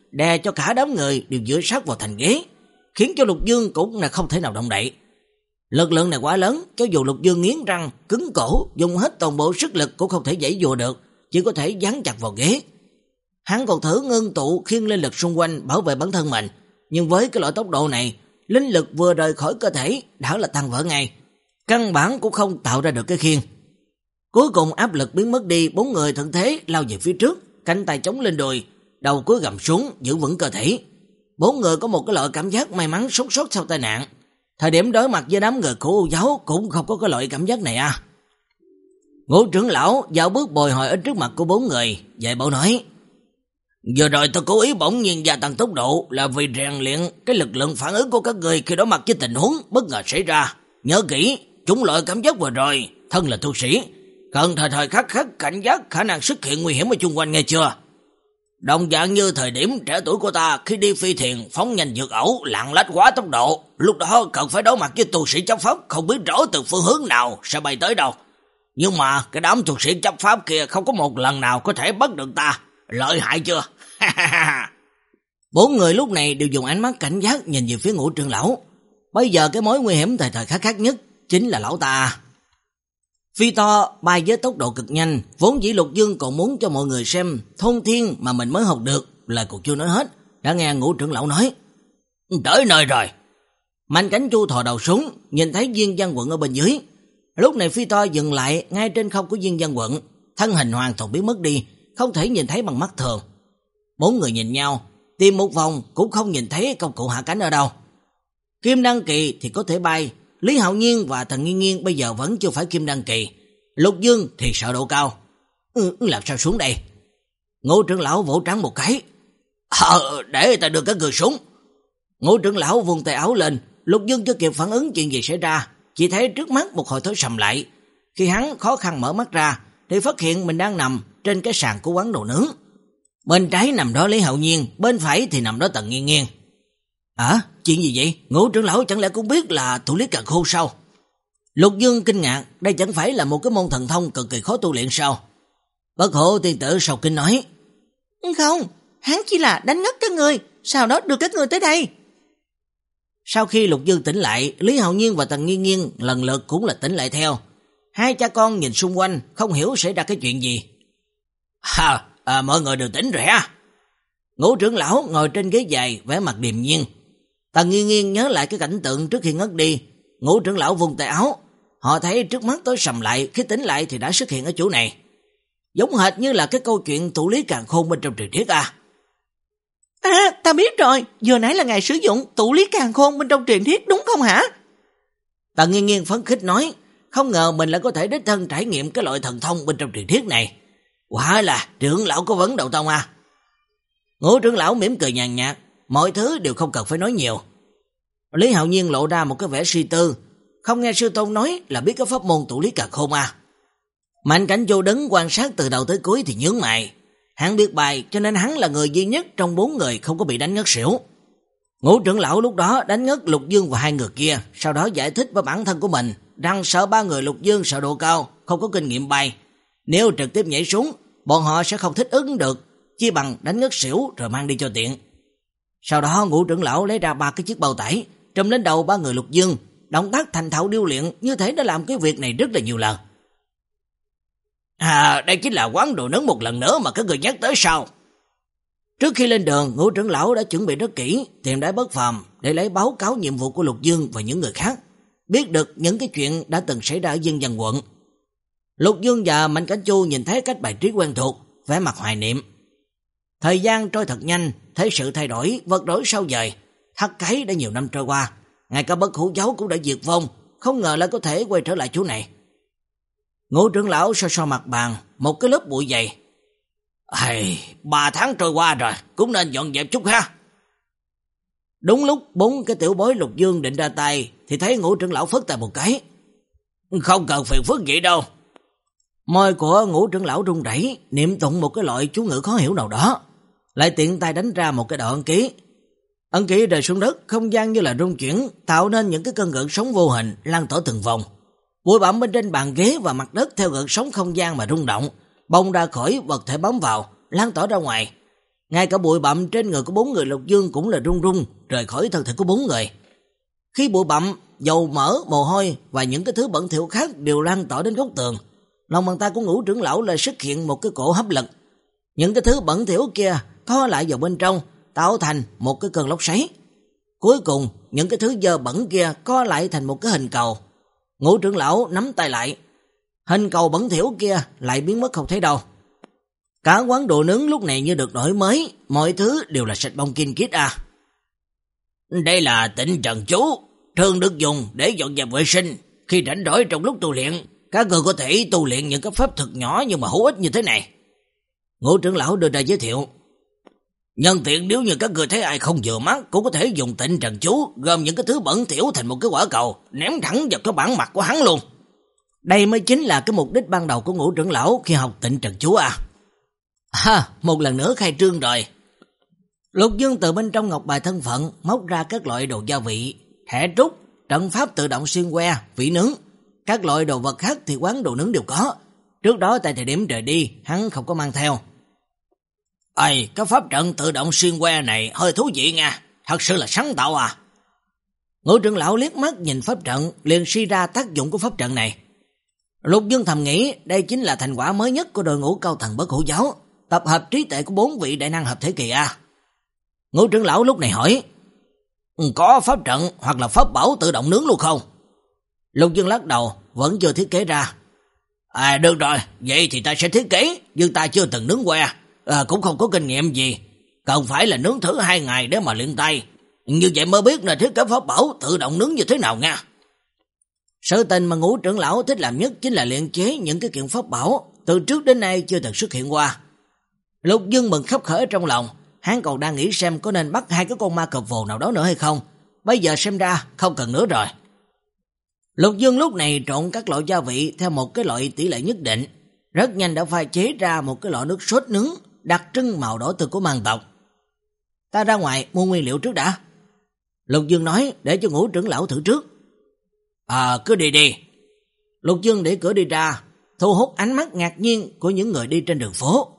đè cho cả đám người đều dựa sát vào thành ghế, khiến cho Lục Dương cũng là không thể nào động đậy. Lực lượng này quá lớn, cho dù Lục Dương nghiến răng, cứng cổ, dùng hết toàn bộ sức lực cũng không thể giãy giụa được, chỉ có thể dán chặt vào ghế. Hắn còn thử ngưng tụ khiên linh lực xung quanh bảo vệ bản thân mình, nhưng với cái loại tốc độ này, linh lực vừa rời khỏi cơ thể đã là tan vỡ ngay, căn bản cũng không tạo ra được cái khiên. Cuối cùng áp lực biến mất đi, bốn người thuận thế lao về phía trước, cánh tay chống lên đùi, đầu cúi gằm xuống, giữ vững cơ thể. Bốn người có một cái loại cảm giác may mắn sống sót sau tai nạn. Thời điểm đối mặt với đám người của U giáo cũng không có cái loại cảm giác này à. Ngũ trưởng lão dạo bước bồi hồi ở trước mặt của bốn người, dạy bảo nói: Vừa rồi tôi cố ý bỗng nhiên gia tăng tốc độ là vì rèn luyện cái lực lượng phản ứng của các người khi đối mặt với tình huống bất ngờ xảy ra. Nhớ kỹ, chúng loại cảm giác vừa rồi, thân là tu sĩ, cần thời thời khắc khắc cảnh giác khả năng xuất hiện nguy hiểm ở chung quanh nghe chưa? Đồng dạng như thời điểm trẻ tuổi của ta khi đi phi thuyền phóng nhanh vượt ẩu, lạng lách quá tốc độ, lúc đó cần phải đối mặt với tu sĩ chấp pháp không biết rõ từ phương hướng nào sẽ bay tới đâu. Nhưng mà cái đám tu sĩ chấp pháp kia không có một lần nào có thể bắt được ta, lợi hại chưa? Bốn người lúc này đều dùng ánh mắt cảnh giác nhìn về phía Ngũ trưởng lão. Bây giờ cái mối nguy hiểm thời thời khắc khắc nhất chính là lão ta. Phi to bay với tốc độ cực nhanh, vốn dĩ Lục Dương còn muốn cho mọi người xem thông thiên mà mình mới học được, lời còn chưa nói hết, đã nghe Ngũ trưởng lão nói: Tới nơi rồi. Mạnh Cảnh Chu thò đầu xuống, nhìn thấy Viên Văn Quận ở bên dưới. Lúc này Phi to dừng lại ngay trên không của Viên Văn Quận, thân hình hoàn toàn biến mất đi, không thể nhìn thấy bằng mắt thường. Bốn người nhìn nhau, tìm một vòng cũng không nhìn thấy công cụ hạ cánh ở đâu. Kim đăng kỳ thì có thể bay, Lý Hạo Nhiên và Thần Nghiên Nghiên bây giờ vẫn chưa phải kim đăng kỳ. Lục Dương thì sợ độ cao. Ừ, làm sao xuống đây? Ngũ trưởng lão vỗ trắng một cái. Ờ, để ta đưa các người xuống. Ngũ trưởng lão vung tay áo lên, Lục Dương chưa kịp phản ứng chuyện gì xảy ra, chỉ thấy trước mắt một hồi thối sầm lại. Khi hắn khó khăn mở mắt ra, thì phát hiện mình đang nằm trên cái sàn của quán đồ nướng. Bên trái nằm đó Lý Hạo Nhiên, bên phải thì nằm đó Tần Nghiên Nghiên. À, chuyện gì vậy? Ngũ trưởng lão chẳng lẽ cũng biết là thủ lý càn khôn sao? Lục Dương kinh ngạc, đây chẳng phải là một cái môn thần thông cực kỳ khó tu luyện sao? Bất Hộ tiên tử sầu kinh nói: Không, hắn chỉ là đánh ngất các người, sau đó đưa các người tới đây. Sau khi Lục Dương tỉnh lại, Lý Hạo Nhiên và Tần Nghiên Nghiên lần lượt cũng là tỉnh lại theo. Hai cha con nhìn xung quanh, không hiểu xảy ra cái chuyện gì. Ha, à, mọi người đều tỉnh rồi ha. Ngũ trưởng lão ngồi trên ghế dài, vẻ mặt điềm nhiên. Tần Nghiên Nghiên nhớ lại cái cảnh tượng trước khi ngất đi. Ngũ trưởng lão vung tay áo, họ thấy trước mắt tối sầm lại, khi tỉnh lại thì đã xuất hiện ở chỗ này. Giống hệt như là cái câu chuyện tụ lý càn khôn bên trong truyền thuyết à. À, ta biết rồi, vừa nãy là ngài sử dụng tụ lý càn khôn bên trong truyền thuyết đúng không hả? Tần Nghiên Nghiên phấn khích nói, không ngờ mình lại có thể đích thân trải nghiệm cái loại thần thông bên trong truyền thuyết này. Quả là trưởng lão có vấn đầu tông à. Ngũ trưởng lão mỉm cười nhàn nhạt, mọi thứ đều không cần phải nói nhiều. Lý Hạo Nhiên lộ ra một cái vẻ suy tư, không nghe sư tôn nói là biết cái pháp môn tụ lý càn khôn à. Mạnh Cảnh Chu đứng quan sát từ đầu tới cuối thì nhướng mày. Hắn biết bài cho nên hắn là người duy nhất trong bốn người không có bị đánh ngất xỉu. Ngũ trưởng lão lúc đó đánh ngất Lục Dương và hai người kia, sau đó giải thích với bản thân của mình rằng sợ ba người Lục Dương sợ độ cao, không có kinh nghiệm bay. Nếu trực tiếp nhảy xuống, bọn họ sẽ không thích ứng được, chi bằng đánh ngất xỉu rồi mang đi cho tiện. Sau đó Ngũ trưởng lão lấy ra ba cái chiếc bao tải, trùm lên đầu ba người Lục Dương, động tác thành thạo điêu luyện, như thể đã làm cái việc này rất là nhiều lần. À, đây chính là quán đồ nướng một lần nữa mà các người nhắc tới sao? Trước khi lên đường, Ngũ trưởng lão đã chuẩn bị rất kỹ, tìm Đái Bất Phàm để lấy báo cáo nhiệm vụ của Lục Dương và những người khác, biết được những cái chuyện đã từng xảy ra ở Dân Văn quận. Lục Dương và Mạnh Cảnh Chu nhìn thấy cách bài trí quen thuộc, vẻ mặt hoài niệm. Thời gian trôi thật nhanh, thấy sự thay đổi, vật đổi sau dời, thắt cái đã nhiều năm trôi qua, ngay cả Bất Hủ giáo cũng đã diệt vong, không ngờ lại có thể quay trở lại chỗ này. Ngũ trưởng lão so so mặt bàn, một cái lớp bụi dày. Hey, ba tháng trôi qua rồi, cũng nên dọn dẹp chút ha. Đúng lúc bốn cái tiểu bối Lục Dương định ra tay, thì thấy Ngũ trưởng lão phất tay một cái. Không cần phiền phức vậy đâu. Môi của Ngũ trưởng lão run rẩy, niệm tụng một cái loại chú ngữ khó hiểu nào đó, lại tiện tay đánh ra một cái đạo ấn ký. Ấn ký rơi xuống đất, không gian như là rung chuyển, tạo nên những cái cơn gợn sóng vô hình lan tỏa từng vòng. Bụi bặm bên trên bàn ghế và mặt đất theo gợn sóng không gian mà rung động, bong ra khỏi vật thể bám vào, lan tỏa ra ngoài. Ngay cả bụi bặm trên người của bốn người Lục Dương cũng là run run rời khỏi thân thể của bốn người. Khi bụi bặm, dầu mỡ, mồ hôi và những cái thứ bẩn thỉu khác đều lan tỏa đến góc tường, lòng bàn tay của Ngũ trưởng lão lại xuất hiện một cái cổ hấp lực. Những cái thứ bẩn thỉu kia co lại vào bên trong, tạo thành một cái cơn lốc xoáy. Cuối cùng, những cái thứ dơ bẩn kia co lại thành một cái hình cầu. Ngũ trưởng lão nắm tay lại, hình cầu bẩn thỉu kia lại biến mất không thấy đâu. Cả quán đồ nướng lúc này như được đổi mới, mọi thứ đều là sạch bông kinh kiết à. Đây là Tịnh Trần Chú, thường được dùng để dọn dẹp vệ sinh. Khi rảnh rỗi trong lúc tu luyện, các người có thể tu luyện những cái pháp thực nhỏ nhưng mà hữu ích như thế này. Ngũ trưởng lão đưa ra giới thiệu. Nhân tiện nếu như các người thấy ai không vừa mắt, cũng có thể dùng Tịnh Trần Chú gom những cái thứ bẩn thỉu thành một cái quả cầu, ném thẳng vào cái bản mặt của hắn luôn. Đây mới chính là cái mục đích ban đầu của Ngũ trưởng lão khi học Tịnh Trần Chú à. Ha, một lần nữa khai trương rồi. Lục Dương từ bên trong ngọc bài thân phận móc ra các loại đồ gia vị, thẻ trúc, trận pháp tự động xuyên que, vỉ nướng. Các loại đồ vật khác thì quán đồ nướng đều có. Trước đó tại thời điểm rời đi, hắn không có mang theo. Ây, cái pháp trận tự động xuyên que này hơi thú vị nha, thật sự là sáng tạo à. Ngũ trưởng lão liếc mắt nhìn pháp trận, liền suy ra tác dụng của pháp trận này. Lục Dương thầm nghĩ đây chính là thành quả mới nhất của đội ngũ cao thần Bất Hủ giáo, tập hợp trí tuệ của bốn vị đại năng hợp thể kỳ a. Ngũ trưởng lão lúc này hỏi, có pháp trận hoặc là pháp bảo tự động nướng luôn không? Lục Dương lắc đầu, vẫn chưa thiết kế ra. À được rồi, vậy thì ta sẽ thiết kế, nhưng ta chưa từng nướng que, à, cũng không có kinh nghiệm gì, cần phải là nướng thử hai ngày để mà luyện tay, như vậy mới biết là thiết kế pháp bảo tự động nướng như thế nào nha. Sự tình mà Ngũ trưởng lão thích làm nhất chính là luyện chế những cái kiện pháp bảo từ trước đến nay chưa từng xuất hiện qua. Lục Dương mừng khắp khởi trong lòng, hắn còn đang nghĩ xem có nên bắt hai cái con ma cọp vồ nào đó nữa hay không. Bây giờ xem ra không cần nữa rồi. Lục Dương lúc này trộn các loại gia vị theo một cái loại tỷ lệ nhất định, rất nhanh đã pha chế ra một cái lọ nước sốt nướng đặc trưng màu đỏ tươi của mang tộc. Ta ra ngoài mua nguyên liệu trước đã. Lục Dương nói để cho Ngũ trưởng lão thử trước. À cứ đi đi. Lục Dương để cửa đi ra, thu hút ánh mắt ngạc nhiên của những người đi trên đường phố.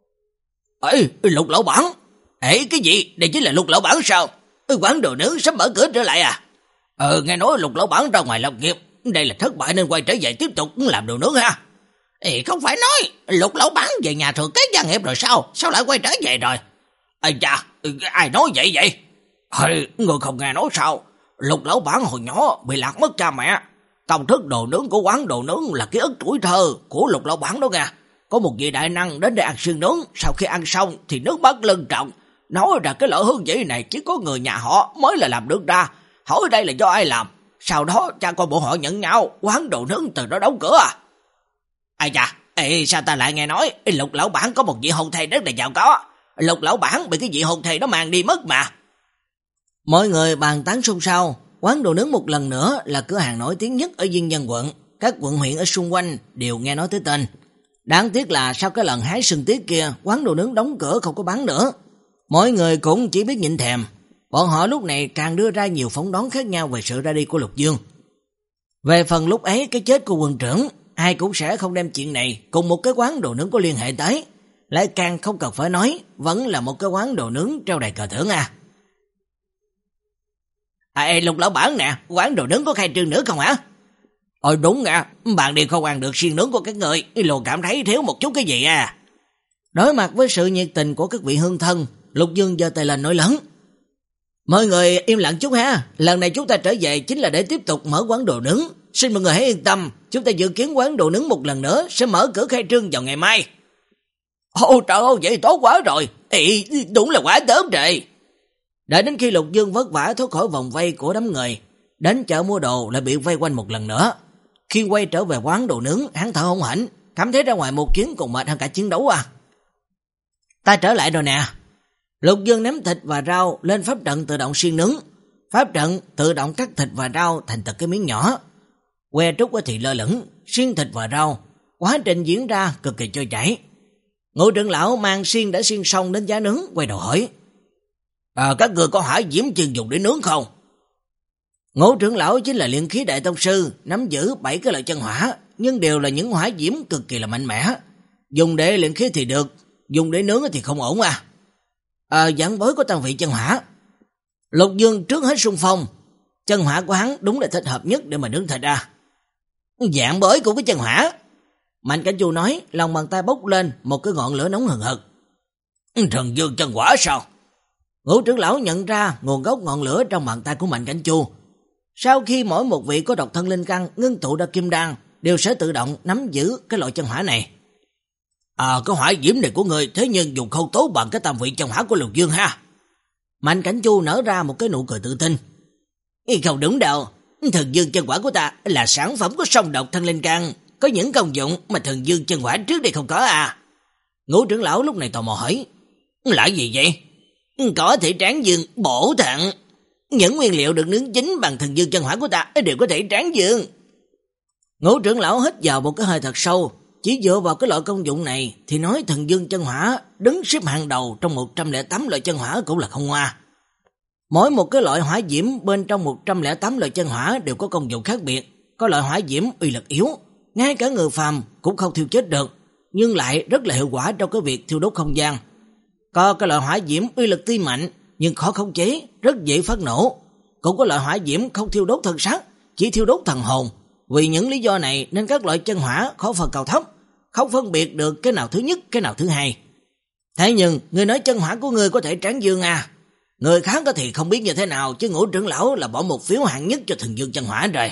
Ê, Lục lão bản. Ê, cái gì? Đây chính là Lục lão bản sao? Quán đồ nướng sắp mở cửa trở lại à? Ờ, nghe nói Lục lão bản ra ngoài lập nghiệp, đây là thất bại nên quay trở về tiếp tục làm đồ nướng ha. Ê, không phải nói Lục lão bản về nhà thừa kế gia nghiệp rồi sao? Sao lại quay trở về rồi? Ây cha, ai nói vậy vậy? Ê, người không nghe nói sao? Lục lão bản hồi nhỏ bị lạc mất cha mẹ. Công thức đồ nướng của quán đồ nướng là ký ức tuổi thơ của Lục lão bản đó nha. Có một vị đại năng đến đây ăn xương nướng, sau khi ăn xong thì nước mắt lưng tròng, nói ra cái loại hương vị này chỉ có người nhà họ mới là làm được ra, hỏi đây là do ai làm. Sau đó cha con bộ họ nhận nhau, quán đồ nướng từ đó đóng cửa à. Ai chà, ê, sao ta lại nghe nói Lục lão bản có một vị hôn thê rất là giàu có. Lục lão bản bị cái vị hôn thê đó mang đi mất mà. Mọi người bàn tán xôn xao. Quán đồ nướng một lần nữa là cửa hàng nổi tiếng nhất ở Diên Nhân quận, các quận huyện ở xung quanh đều nghe nói tới tên. Đáng tiếc là sau cái lần hái sừng tiết kia, quán đồ nướng đóng cửa không có bán nữa. Mọi người cũng chỉ biết nhịn thèm. Bọn họ lúc này càng đưa ra nhiều phỏng đoán khác nhau về sự ra đi của Lục Dương. Về phần lúc ấy cái chết của quân trưởng, ai cũng sẽ không đem chuyện này cùng một cái quán đồ nướng có liên hệ tới. Lại càng không cần phải nói, vẫn là một cái quán đồ nướng treo đầy cờ thưởng à. À ê, Lục lão bản nè, quán đồ nướng có khai trương nữa không hả? Ôi đúng nha, bạn đi không ăn được xiên nướng của các người, luôn cảm thấy thiếu một chút cái gì à. Đối mặt với sự nhiệt tình của các vị hương thân, Lục Dương giơ tay lên nói lớn. Mọi người im lặng chút ha, lần này chúng ta trở về chính là để tiếp tục mở quán đồ nướng. Xin mọi người hãy yên tâm, chúng ta dự kiến quán đồ nướng một lần nữa sẽ mở cửa khai trương vào ngày mai. Ồ trời ơi, vậy tốt quá rồi, Ý, đúng là quá tớm rồi. Đợi đến khi Lục Dương vất vả thoát khỏi vòng vây của đám người, đến chợ mua đồ lại bị vây quanh một lần nữa. Khi quay trở về quán đồ nướng, hắn thở hổn hển, cảm thấy ra ngoài một chuyến còn mệt hơn cả chiến đấu à. Ta trở lại rồi nè. Lục Dương ném thịt và rau lên pháp trận tự động xiên nướng. Pháp trận tự động cắt thịt và rau thành từng cái miếng nhỏ. Que trúc thì lơ lửng, xiên thịt và rau. Quá trình diễn ra cực kỳ trôi chảy. Ngũ trưởng lão mang xiên đã xiên xong đến giá nướng, quay đầu hỏi. À, các người có hỏa diễm chuyên dùng để nướng không? Ngũ trưởng lão chính là luyện khí đại tông sư, nắm giữ bảy cái loại chân hỏa, nhưng đều là những hỏa diễm cực kỳ là mạnh mẽ. Dùng để luyện khí thì được, dùng để nướng thì không ổn à. Ờ, giảng bối của tăng vị chân hỏa. Lục Dương trước hết xung phong, chân hỏa của hắn đúng là thích hợp nhất để mà nướng thịt ra. Giảng bối của cái chân hỏa. Mạnh Cảnh Chu nói, lòng bàn tay bốc lên một cái ngọn lửa nóng hừng hực. Thần dương chân hỏa sao? Ngũ trưởng lão nhận ra nguồn gốc ngọn lửa trong bàn tay của Mạnh Cảnh Chu. Sau khi mỗi một vị có độc thân linh căn ngưng tụ ra kim đan, đều sẽ tự động nắm giữ cái loại chân hỏa này. À, cái hỏa diễm này của người thế nhưng dùng không tốt bằng cái tam vị chân hỏa của Lục Dương ha. Mạnh Cảnh Chu nở ra một cái nụ cười tự tin. Không đúng đâu, thần dương chân hỏa của ta là sản phẩm của song độc thân linh căn, có những công dụng mà thần dương chân hỏa trước đây không có à. Ngũ trưởng lão lúc này tò mò hỏi, là gì vậy? Có thể tráng dương bổ thận. Những nguyên liệu được nướng chín bằng thần dương chân hỏa của ta đều có thể tráng dương. Ngũ trưởng lão hít vào một cái hơi thật sâu, chỉ dựa vào cái loại công dụng này thì nói thần dương chân hỏa đứng xếp hàng đầu trong một trăm lẻ tám loại chân hỏa cũng là không hoa. Mỗi một cái loại hỏa diễm bên trong một trăm lẻ tám loại chân hỏa đều có công dụng khác biệt. Có loại hỏa diễm uy lực yếu, ngay cả người phàm cũng không thiêu chết được, nhưng lại rất là hiệu quả trong cái việc thiêu đốt không gian. Có cái loại hỏa diễm uy lực tuy mạnh nhưng khó khống chế, rất dễ phát nổ. Cũng có loại hỏa diễm không thiêu đốt thân xác, chỉ thiêu đốt thần hồn. Vì những lý do này nên các loại chân hỏa khó phân cao thấp, không phân biệt được cái nào thứ nhất, cái nào thứ hai. Thế nhưng người nói chân hỏa của người có thể tráng dương à? Người khác thì không biết như thế nào, chứ Ngũ trưởng lão là bỏ một phiếu hạng nhất cho thần dương chân hỏa rồi.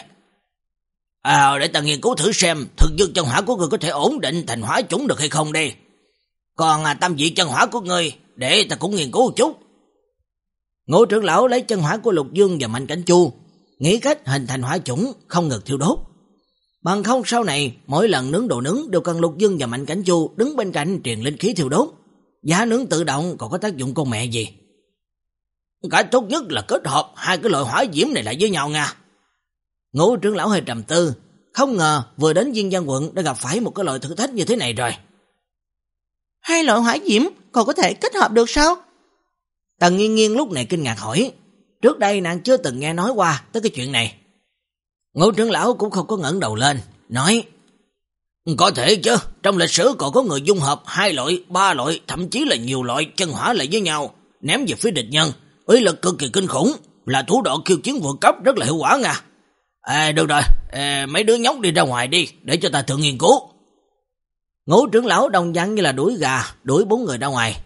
À, để ta nghiên cứu thử xem thần dương chân hỏa của người có thể ổn định thành hỏa chủng được hay không đi. Còn à, tam vị chân hỏa của người để ta cũng nghiên cứu một chút. Ngũ trưởng lão lấy chân hỏa của Lục Dương và Mạnh Cảnh Chu, nghĩ cách hình thành hỏa chủng không ngừng thiêu đốt. Bằng không sau này mỗi lần nướng đồ nướng đều cần Lục Dương và Mạnh Cảnh Chu đứng bên cạnh truyền linh khí thiêu đốt. Giá nướng tự động còn có tác dụng con mẹ gì. Cái tốt nhất là kết hợp hai cái loại hỏa diễm này lại với nhau nha. Ngũ trưởng lão hơi trầm tư, không ngờ vừa đến Diên Giang quận đã gặp phải một cái loại thử thách như thế này rồi. Hai loại hỏa diễm còn có thể kết hợp được sao? Tần Nghiên Nghiên lúc này kinh ngạc hỏi, trước đây nàng chưa từng nghe nói qua tới cái chuyện này. Ngũ trưởng lão cũng không có ngẩng đầu lên, nói, có thể chứ, trong lịch sử còn có người dung hợp hai loại, ba loại, thậm chí là nhiều loại chân hỏa lại với nhau, ném về phía địch nhân, uy lực cực kỳ kinh khủng, là thủ đoạn khiêu chiến vượt cấp rất là hiệu quả nha. À, được rồi, à, mấy đứa nhóc đi ra ngoài đi, để cho ta tự nghiên cứu. Ngũ trưởng lão đồng dạng như là đuổi gà, đuổi bốn người ra ngoài.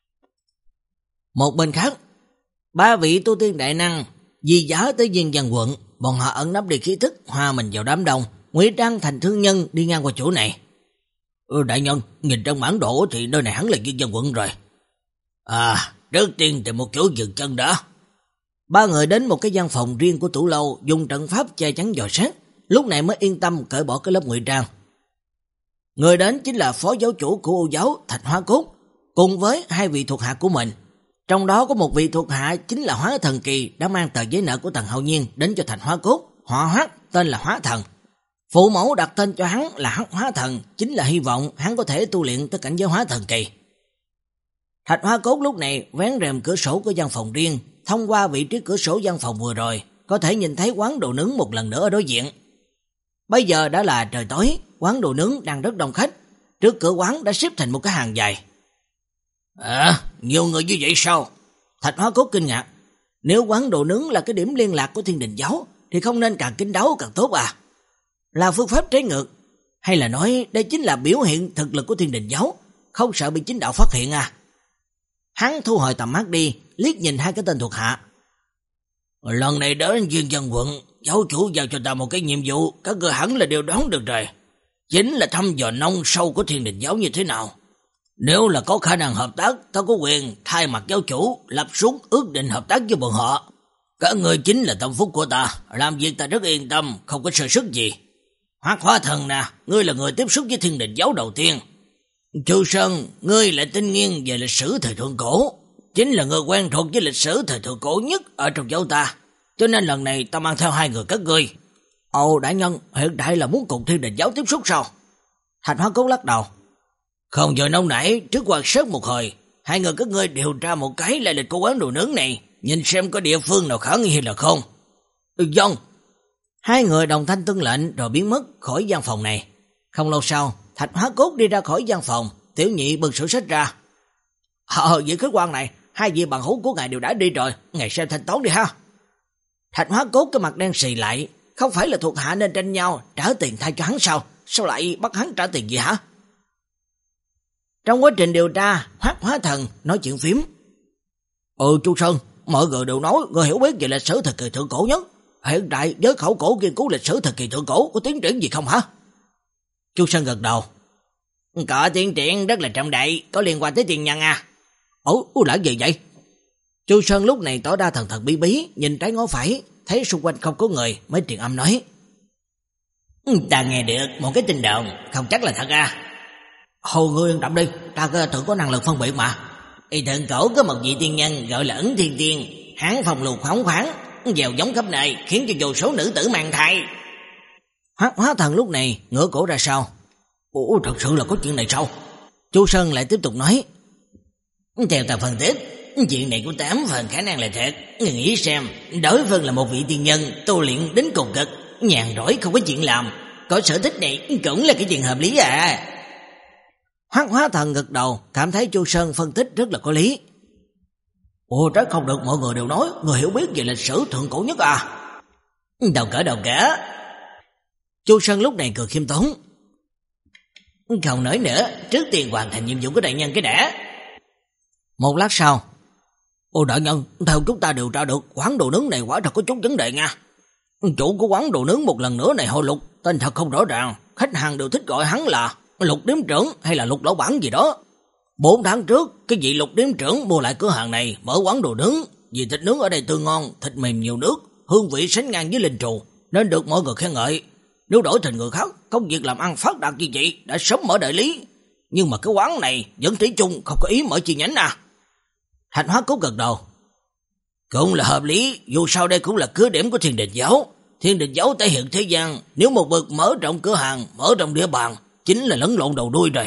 Một bên khác, ba vị tu tiên đại năng di giá tới Diên Giang quận, bọn họ ẩn nấp đi khí thức, hòa mình vào đám đông, ngụy trang thành thương nhân đi ngang qua chỗ này. Ừ, đại nhân, nhìn trong bản đồ thì nơi này hẳn là Diên Giang quận rồi. À, trước tiên tìm một chỗ dừng chân đã. Ba người đến một cái gian phòng riêng của Tủ Lâu, dùng trận pháp che chắn dò xét, lúc này mới yên tâm cởi bỏ cái lớp ngụy trang. Người đến chính là phó giáo chủ của Ô giáo Thạch Hóa Cốt, cùng với hai vị thuộc hạ của mình. Trong đó có một vị thuộc hạ chính là Hóa Thần Kỳ đã mang tờ giấy nợ của Tần Hạo Nhiên đến cho Thạch Hóa Cốt, họ Hoắc tên là Hóa Thần. Phụ mẫu đặt tên cho hắn là Hắc Hóa Thần, chính là hy vọng hắn có thể tu luyện tới cảnh giới Hóa Thần Kỳ. Thạch Hóa Cốt lúc này vén rèm cửa sổ của gian phòng riêng, thông qua vị trí cửa sổ gian phòng vừa rồi, có thể nhìn thấy quán đồ nướng một lần nữa ở đối diện. Bây giờ đã là trời tối, quán đồ nướng đang rất đông khách, trước cửa quán đã xếp thành một cái hàng dài. À, nhiều người như vậy sao? Thạch Hóa Cốt kinh ngạc. Nếu quán đồ nướng là cái điểm liên lạc của Thiên Đình giáo thì không nên càng kín đáo càng tốt à? Là phương pháp trái ngược, hay là nói đây chính là biểu hiện thực lực của Thiên Đình giáo, không sợ bị chính đạo phát hiện à? Hắn thu hồi tầm mắt đi, liếc nhìn hai cái tên thuộc hạ. Lần này đến Diên Giang quận, giáo chủ giao cho ta một cái nhiệm vụ, các người hẳn là đều đoán được rồi. Chính là thăm dò nông sâu của Thiên Đình giáo như thế nào. Nếu là có khả năng hợp tác, ta có quyền thay mặt giáo chủ lập xuống ước định hợp tác với bọn họ. Các người chính là tâm phúc của ta, làm việc ta rất yên tâm, không có sơ sức gì. Hoắc Hóa Thần nè, ngươi là người tiếp xúc với Thiên Đình giáo đầu tiên. Chu Sơn, ngươi lại tinh nghiêng về lịch sử thời thượng cổ, chính là người quen thuộc với lịch sử thời thượng cổ nhất ở trong giáo ta, cho nên lần này ta mang theo hai người các ngươi. Ồ, đại nhân, hiện tại là muốn cùng Thiên Đình giáo tiếp xúc sao? Thạch Hóa Cốt lắc đầu. Không giờ nông nảy, trước quan sát một hồi, hai người các ngươi điều tra một cái lại lịch của quán đồ nướng này, nhìn xem có địa phương nào khả nghi hay là không. Ừ, vâng. Hai người đồng thanh tuân lệnh rồi biến mất khỏi gian phòng này. Không lâu sau, Thạch Hóa Cốt đi ra khỏi gian phòng, Tiểu Nhị bưng sổ sách ra. Ờ, vị khách quan này, hai vị bằng hữu của ngài đều đã đi rồi, ngài xem thanh toán đi ha. Thạch Hóa Cốt cái mặt đen xì lại, không phải là thuộc hạ nên tranh nhau trả tiền thay cho hắn sao? Sao lại bắt hắn trả tiền gì hả? Trong quá trình điều tra, Hoắc Hóa Thần nói chuyện phím. Ừ Chu Sơn, mọi người đều nói người hiểu biết về lịch sử thời kỳ thượng cổ nhất. Hiện tại với khẩu cổ nghiên cứu lịch sử thời kỳ thượng cổ có tiến triển gì không hả? Chu Sơn gật đầu. Có tiến triển rất là trọng đại, có liên quan tới tiền nhân à. Ủa, ủa là gì vậy? Chu Sơn lúc này tỏ ra thần thần bí bí, nhìn trái ngó phải, thấy xung quanh không có người mới truyền âm nói. Ta nghe được một cái tin đồn, không chắc là thật à. Hồ ngươi yên tâm đi, ta tự có năng lực phân biệt mà. Y thượng cổ có một vị tiên nhân gọi là Ấn Thiên Tiên, hắn phòng lục phóng khoáng, giàu giống khắp nơi, khiến cho vô số nữ tử mang thai. Hoắc Hóa Thần lúc này ngửa cổ ra sau. Ủa thật sự là có chuyện này sao? Chu Sơn lại tiếp tục nói. Theo ta phân tích, chuyện này có tám phần khả năng là thật. Người nghĩ xem, đối phương là một vị tiên nhân tu luyện đến cùng cực, nhàn rỗi không có chuyện làm, có sở thích này cũng là cái chuyện hợp lý à. Hoắc Hóa Thần gật đầu, cảm thấy Chu Sơn phân tích rất là có lý. Ồ trách không được mọi người đều nói người hiểu biết về lịch sử thượng cổ nhất à. Đầu cỡ đầu cỡ. Chu Sơn lúc này cười khiêm tốn. Không nói nữa, trước tiên hoàn thành nhiệm vụ của đại nhân cái đã. Một lát sau. Ồ đại nhân, theo chúng ta điều tra được quán đồ nướng này quả thật có chút vấn đề nha. Chủ của quán đồ nướng một lần nữa này họ Lục, tên thật không rõ ràng, khách hàng đều thích gọi hắn là Lục Điếm Trưởng hay là Lục Lão Bản gì đó. Bốn tháng trước, cái vị Lục Điếm Trưởng mua lại cửa hàng này, mở quán đồ nướng, vì thịt nướng ở đây tươi ngon, thịt mềm nhiều nước, hương vị sánh ngang với linh trù, nên được mọi người khen ngợi. Nếu đổi thành người khác, công việc làm ăn phát đạt như vậy đã sớm mở đại lý, nhưng mà cái quán này vẫn thủy chung không có ý mở chi nhánh à. Thạch Hóa Cốt gật đầu. Cũng là hợp lý, dù sao đây cũng là cứ điểm của Thiên Đình Giáo. Thiên Đình Giáo thể hiện thế gian, nếu một bậc mở rộng cửa hàng, mở rộng địa bàn, chính là lẫn lộn đầu đuôi rồi.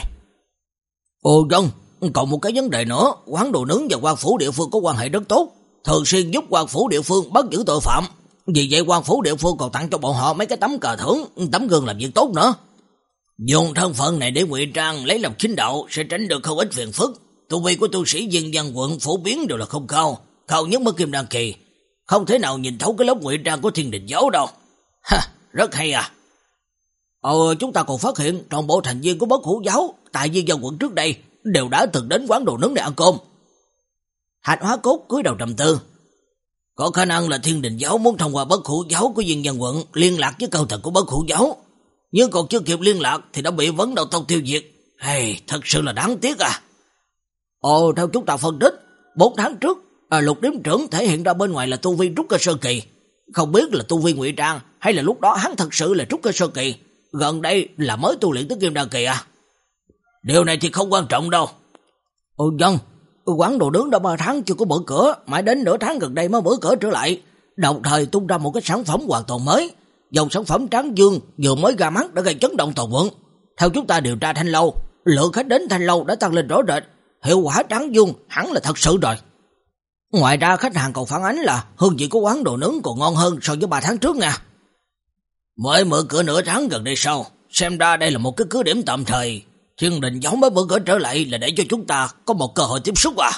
Ồ vâng, còn một cái vấn đề nữa, quán đồ nướng và quan phủ địa phương có quan hệ rất tốt, thường xuyên giúp quan phủ địa phương bắt giữ tội phạm. Vì vậy quan phủ địa phương còn tặng cho bọn họ mấy cái tấm cờ thưởng, tấm gương làm việc tốt nữa. Dùng thân phận này để ngụy trang lấy lòng chính đạo sẽ tránh được không ít phiền phức. Tu vi của tu sĩ dân dân quận phổ biến đều là không cao, cao nhất mới kim đăng kỳ, không thể nào nhìn thấu cái lớp ngụy trang của Thiên Đình Giáo đâu. Ha, rất hay à. Ờ, chúng ta còn phát hiện toàn bộ thành viên của Bất Hủ Giáo tại dân dân quận trước đây đều đã từng đến quán đồ nướng để ăn cơm. Thạch Hóa Cốt cúi đầu trầm tư. Có khả năng là Thiên Đình Giáo muốn thông qua Bất Hủ Giáo của dân dân quận liên lạc với cao tầng của Bất Hủ Giáo, nhưng còn chưa kịp liên lạc thì đã bị vấn đầu tông tiêu diệt. Hey, thật sự là đáng tiếc à. Ồ, theo chúng ta phân tích, bốn tháng trước, à, Lục Điếm Trưởng thể hiện ra bên ngoài là tu vi trúc cơ sơ kỳ, không biết là tu vi ngụy trang hay là lúc đó hắn thật sự là trúc cơ sơ kỳ, gần đây là mới tu luyện tới kim đan kỳ à. Điều này thì không quan trọng đâu. Ừ vâng, quán đồ nướng đã ba tháng chưa có mở cửa, mãi đến nửa tháng gần đây mới mở cửa trở lại, đồng thời tung ra một cái sản phẩm hoàn toàn mới. Dòng sản phẩm Tráng Dương vừa mới ra mắt đã gây chấn động toàn quận. Theo chúng ta điều tra Thanh Lâu, lượng khách đến Thanh Lâu đã tăng lên rõ rệt, hiệu quả Tráng Dương hẳn là thật sự rồi. Ngoài ra khách hàng còn phản ánh là hương vị của quán đồ nướng còn ngon hơn so với ba tháng trước nha. Mới mở cửa nửa tháng gần đây sau, xem ra đây là một cái cứ điểm tạm thời. Thiên Đình Giáo mới mở cửa trở lại là để cho chúng ta có một cơ hội tiếp xúc à.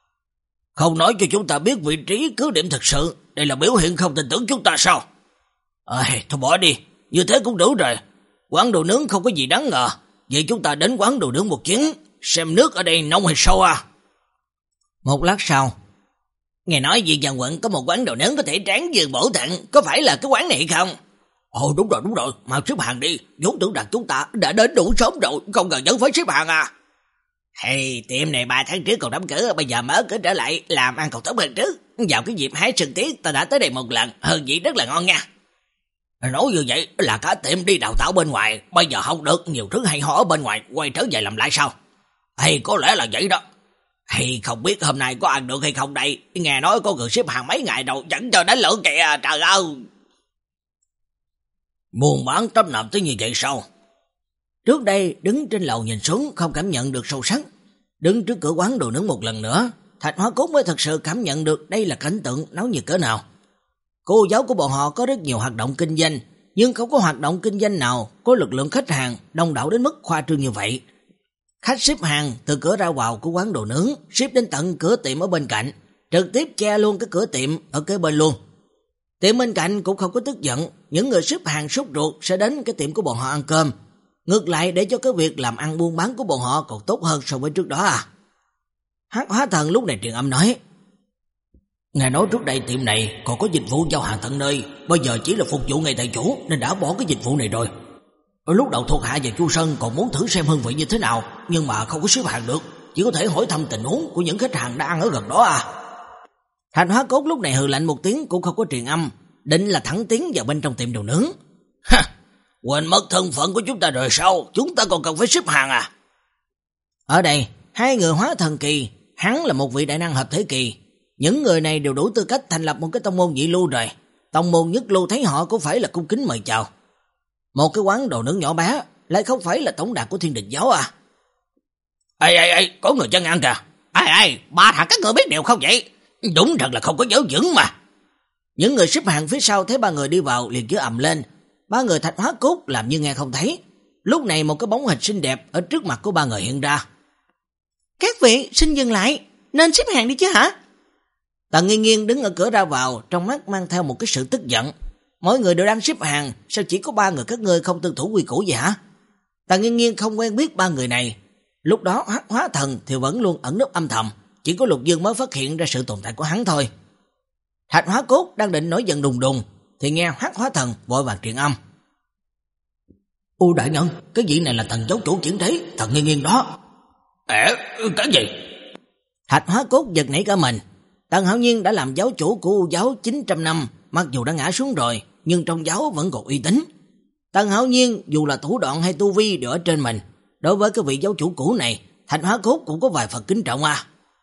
Không nói cho chúng ta biết vị trí cứ điểm thực sự, đây là biểu hiện không tin tưởng chúng ta sao? Ê, thôi bỏ đi, như thế cũng đủ rồi. Quán đồ nướng không có gì đáng ngờ, vậy chúng ta đến quán đồ nướng một chuyến, xem nước ở đây nông hay sâu à. Một lát sau, nghe nói Diên Giang quận có một quán đồ nướng có thể Tráng Dương bổ thận, có phải là cái quán này không? Ồ đúng rồi đúng rồi, mau xếp hàng đi, vốn tưởng rằng chúng ta đã đến đủ sớm rồi, không cần vẫn phải xếp hàng à. Hey, tiệm này ba tháng trước còn đóng cửa, bây giờ mở cửa trở lại, làm ăn còn tốt hơn trước. Vào cái dịp hái sừng tiết ta đã tới đây một lần, hơn vị rất là ngon nha. Nói như vậy là cả tiệm đi đào tạo bên ngoài, bây giờ không được nhiều thứ hay ho ở bên ngoài, quay trở về làm lại sao? Hay có lẽ là vậy đó. Hay không biết hôm nay có ăn được hay không đây, nghe nói có người xếp hàng mấy ngày đâu, dẫn cho đánh lửa kìa, trời ơi. Buôn bán tấp nập tới như vậy sao? Trước đây đứng trên lầu nhìn xuống không cảm nhận được sâu sắc, đứng trước cửa quán đồ nướng một lần nữa, Thạch Hóa Cốt mới thật sự cảm nhận được đây là cảnh tượng náo nhiệt cỡ nào. Cô giáo của bọn họ có rất nhiều hoạt động kinh doanh, nhưng không có hoạt động kinh doanh nào có lực lượng khách hàng đông đảo đến mức khoa trương như vậy. Khách xếp hàng từ cửa ra vào của quán đồ nướng, xếp đến tận cửa tiệm ở bên cạnh, trực tiếp che luôn cái cửa tiệm ở kế bên luôn. Tiệm bên cạnh cũng không có tức giận, những người xếp hàng sốt ruột sẽ đến cái tiệm của bọn họ ăn cơm. Ngược lại để cho cái việc làm ăn buôn bán của bọn họ còn tốt hơn so với trước đó à. Hắc Hóa Thần lúc này truyền âm nói: nghe nói trước đây tiệm này còn có dịch vụ giao hàng tận nơi, bây giờ chỉ là phục vụ ngay tại chỗ nên đã bỏ cái dịch vụ này rồi. Ở lúc đầu thuộc hạ và Chu Sơn còn muốn thử xem hương vị như thế nào, nhưng mà không có xếp hàng được, chỉ có thể hỏi thăm tình huống của những khách hàng đã ăn ở gần đó à. Thành Hóa Cốt lúc này hừ lạnh một tiếng cũng không có truyền âm, định là thẳng tiến vào bên trong tiệm đồ nướng. Ha, quên mất thân phận của chúng ta rồi sao, chúng ta còn cần phải xếp hàng à? Ở đây, hai người hóa thần kỳ, hắn là một vị đại năng hợp thể kỳ. Những người này đều đủ tư cách thành lập một cái tông môn nhị lưu rồi. Tông môn nhất lưu thấy họ cũng phải là cung kính mời chào. Một cái quán đồ nướng nhỏ bé, lại không phải là tổng đàn của Thiên Đình Giáo à? Ê ê ê, có người chân ăn kìa. Ê ê, ba thằng các người biết điều không vậy? Đúng thật là không có giáo dưỡng mà. Những người xếp hàng phía sau thấy ba người đi vào liền chửi ầm lên. Ba người Thạch Hóa Cốt làm như nghe không thấy. Lúc này một cái bóng hình xinh đẹp ở trước mặt của ba người hiện ra. Các vị xin dừng lại, nên xếp hàng đi chứ hả? Tần Nghiên Nghiên đứng ở cửa ra vào, trong mắt mang theo một cái sự tức giận. Mỗi người đều đang xếp hàng, sao chỉ có ba người các ngươi không tuân thủ quy củ vậy hả? Tần Nghiên Nghiên không quen biết ba người này. Lúc đó Hắc Hóa Thần thì vẫn luôn ẩn núp âm thầm, chỉ có Lục Dương mới phát hiện ra sự tồn tại của hắn thôi. Thạch Hóa Cốt đang định nổi giận đùng đùng thì nghe Hắc Hóa Thần vội vàng truyền âm. U đại nhân, cái vị này là thần giáo chủ chuyển thế, Thần Nghiên Nghiên đó. Ê, cái gì? Thạch Hóa Cốt giật nảy cả mình. Tần Hạo Nhiên đã làm giáo chủ của U giáo chín trăm năm, mặc dù đã ngã xuống rồi, nhưng trong giáo vẫn còn uy tín. Tần Hạo Nhiên dù là thủ đoạn hay tu vi đều ở trên mình, đối với cái vị giáo chủ cũ này, Thạch Hóa Cốt cũng có vài phần kính trọng à.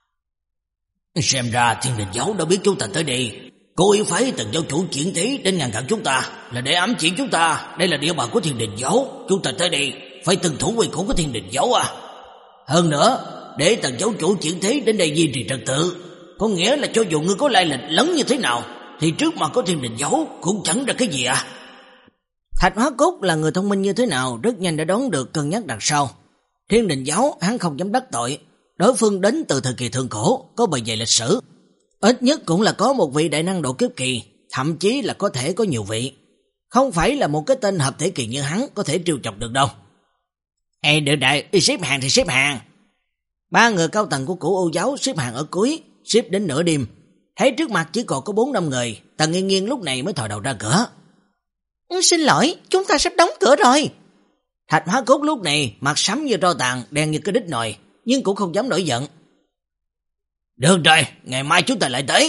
Xem ra Thiên Đình Giáo đã biết chúng ta tới đây, cố ý phái Tần giáo chủ chuyển thế đến ngăn cản chúng ta, là để ám chỉ chúng ta đây là địa bàn của Thiên Đình Giáo, chúng ta tới đây phải tuân thủ quy củ của Thiên Đình Giáo à. Hơn nữa, để Tần giáo chủ chuyển thế đến đây duy trì trật tự, có nghĩa là cho dù ngươi có lai lịch lớn như thế nào thì trước mặt có Thiên Đình Giáo cũng chẳng ra cái gì à. Thạch Hóa Cốt là người thông minh như thế nào rất nhanh đã đoán được cân nhắc đằng sau. Thiên Đình Giáo hắn không dám đắc tội, đối phương đến từ thời kỳ thượng cổ, có bề dày lịch sử, ít nhất cũng là có một vị đại năng độ kiếp kỳ, thậm chí là có thể có nhiều vị, không phải là một cái tên hợp thể kỳ như hắn có thể trêu chọc được đâu. Ê được đại, đi xếp hàng thì xếp hàng. Ba người cao tầng của cửu U giáo xếp hàng ở cuối, xếp đến nửa đêm, thấy trước mặt chỉ còn có bốn năm người. Tần Nghiên Nghiên lúc này mới thò đầu ra cửa. Xin lỗi, chúng ta sắp đóng cửa rồi. Thạch Hóa Cốt lúc này mặt sẫm như tro tàn, đen như cái đít nồi, nhưng cũng không dám nổi giận. Được rồi, ngày mai chúng ta lại tới.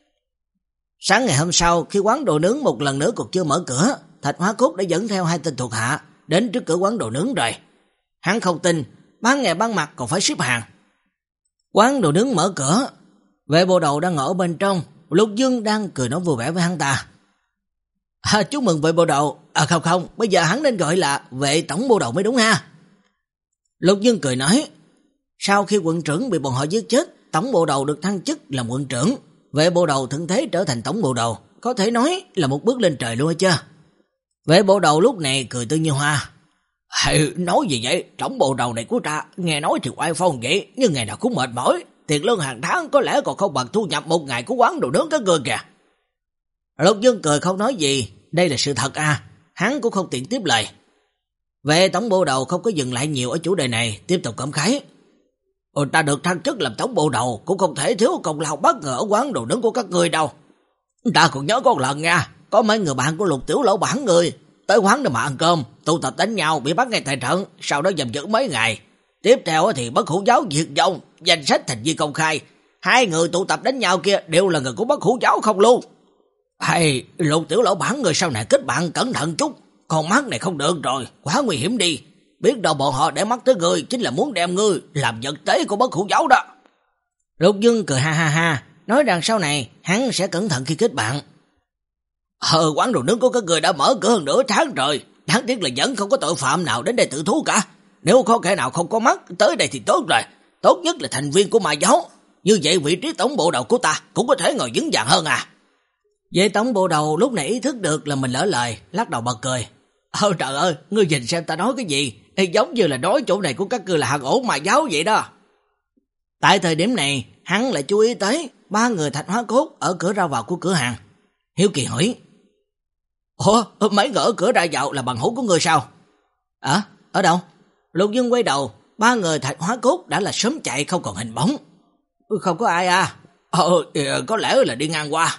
Sáng ngày hôm sau, khi quán đồ nướng một lần nữa còn chưa mở cửa, Thạch Hóa Cốt đã dẫn theo hai tên thuộc hạ đến trước cửa quán đồ nướng rồi. Hắn không tin, ban ngày ban mặt còn phải xếp hàng. Quán đồ nướng mở cửa, vệ bộ đầu đang ngồi ở bên trong, Lục Dương đang cười nói vui vẻ với hắn ta. À, chúc mừng vệ bộ đầu. À không không, bây giờ hắn nên gọi là vệ tổng bộ đầu mới đúng ha. Lục Dương cười nói, sau khi quận trưởng bị bọn họ giết chết, tổng bộ đầu được thăng chức làm quận trưởng, vệ bộ đầu thuận thế trở thành tổng bộ đầu, có thể nói là một bước lên trời luôn hay chưa? Vệ bộ đầu lúc này cười tươi như hoa. Hey, nói gì vậy, tổng bộ đầu này của ta nghe nói thì oai phong vậy, nhưng ngày nào cũng mệt mỏi, tiền lương hàng tháng có lẽ còn không bằng thu nhập một ngày của quán đồ nướng các ngươi kìa. Lục Dương cười không nói gì, đây là sự thật à, hắn cũng không tiện tiếp lời. Vệ tổng bộ đầu không có dừng lại nhiều ở chủ đề này, tiếp tục cảm khái. Ồ, ta được thăng chức làm tổng bộ đầu cũng không thể thiếu công lao bất ngờ ở quán đồ nướng của các ngươi đâu. Ta còn nhớ có một lần nha, có mấy người bạn của Lục Tiểu Lỗ bản người tới quán để mà ăn cơm, tụ tập đánh nhau bị bắt ngay tại trận, sau đó giam giữ mấy ngày. Tiếp theo thì Bất Hủ giáo diệt vong, danh sách thành viên công khai, hai người tụ tập đánh nhau kia đều là người của Bất Hủ giáo không luôn. Hay, Lục Tiểu Lỗ bản người sau này kết bạn cẩn thận chút, con mắt này không được rồi, quá nguy hiểm đi. Biết đâu bọn họ để mắt tới ngươi chính là muốn đem ngươi làm vật tế của Bất Hủ giáo đó. Lục Dương cười ha ha ha, nói rằng sau này hắn sẽ cẩn thận khi kết bạn. Ờ, quán đồ nướng của các người đã mở cửa hơn nửa tháng rồi, đáng tiếc là vẫn không có tội phạm nào đến đây tự thú cả. Nếu có kẻ nào không có mắt tới đây thì tốt rồi, tốt nhất là thành viên của Ma giáo, như vậy vị trí tổng bộ đầu của ta cũng có thể ngồi vững vàng hơn à. Vậy tổng bộ đầu lúc này ý thức được là mình lỡ lời, lắc đầu bật cười. Ơ trời ơi, ngươi nhìn xem ta nói cái gì, giống như là nói chỗ này của các ngươi là hang ổ mà giáo vậy đó. Tại thời điểm này, hắn lại chú ý tới ba người thạch hóa cốt ở cửa ra vào của cửa hàng. Hiếu kỳ hỏi: Ủa, mấy người ở cửa ra vào là bằng hữu của ngươi sao? À, ở đâu? Lục Dương quay đầu, ba người thạch hóa cốt đã là sớm chạy không còn hình bóng. Không có ai à? Ờ, có lẽ là đi ngang qua.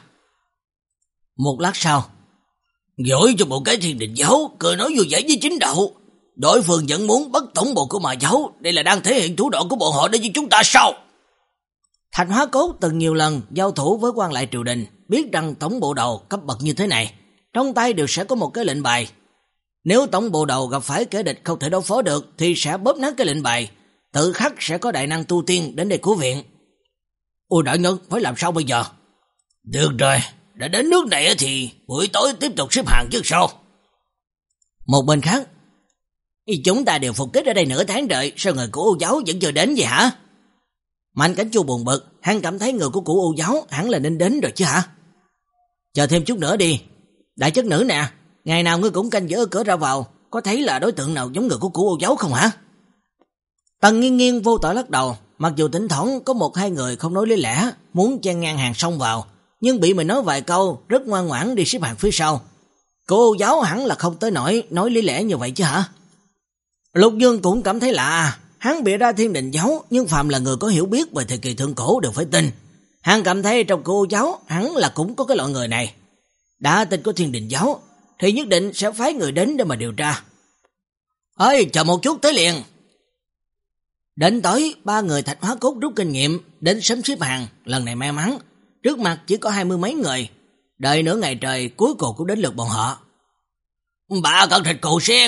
Một lát sau, dỗi cho một cái thiên định giáo, cười nói vui vẻ với chính đạo. Đối phương vẫn muốn bắt tổng bộ của mà giáo, đây là đang thể hiện thủ đoạn của bọn họ đối với chúng ta sao? Thạch hóa cốt từng nhiều lần giao thủ với quan lại triều đình, biết rằng tổng bộ đầu cấp bậc như thế này, trong tay đều sẽ có một cái lệnh bài. Nếu tổng bộ đầu gặp phải kẻ địch không thể đối phó được thì sẽ bóp nát cái lệnh bài, tự khắc sẽ có đại năng tu tiên đến đây cứu viện. Ôi đại nhân, phải làm sao bây giờ? Được rồi, đã đến nước này thì buổi tối tiếp tục xếp hàng chứ sao? Một bên khác, chúng ta đều phục kích ở đây nửa tháng rồi, sao người của Ô giáo vẫn chưa đến vậy hả? Mạnh Cảnh Chu buồn bực, hắn cảm thấy người của cụ Ô giáo hẳn là nên đến rồi chứ hả? Chờ thêm chút nữa đi. Đại chất nữ nè, ngày nào ngươi cũng canh giữ ở cửa ra vào, có thấy là đối tượng nào giống người của cụ Ô giáo không hả? Tần Nghiên Nghiên vô tội lắc đầu, mặc dù thỉnh thoảng có một hai người không nói lý lẽ, muốn chen ngang hàng xông vào, nhưng bị mình nói vài câu, rất ngoan ngoãn đi xếp hàng phía sau. Cụ Ô giáo hẳn là không tới nỗi nói lý lẽ như vậy chứ hả? Lục Dương cũng cảm thấy lạ, hắn bịa ra thiên định giáo, nhưng phàm là người có hiểu biết về thời kỳ thượng cổ đều phải tin. Hắn cảm thấy trong cụ Ô giáo hắn là cũng có cái loại người này. Đã tin có thiên định giáo thì nhất định sẽ phái người đến để mà điều tra. Ơi, chờ một chút tới liền. Đến tối, ba người thạch hóa cốt rút kinh nghiệm, đến sớm xếp hàng, lần này may mắn, trước mặt chỉ có hai mươi mấy người. Đợi nửa ngày trời, cuối cùng cũng đến lượt bọn họ. Ba cân thịt cừu xiên.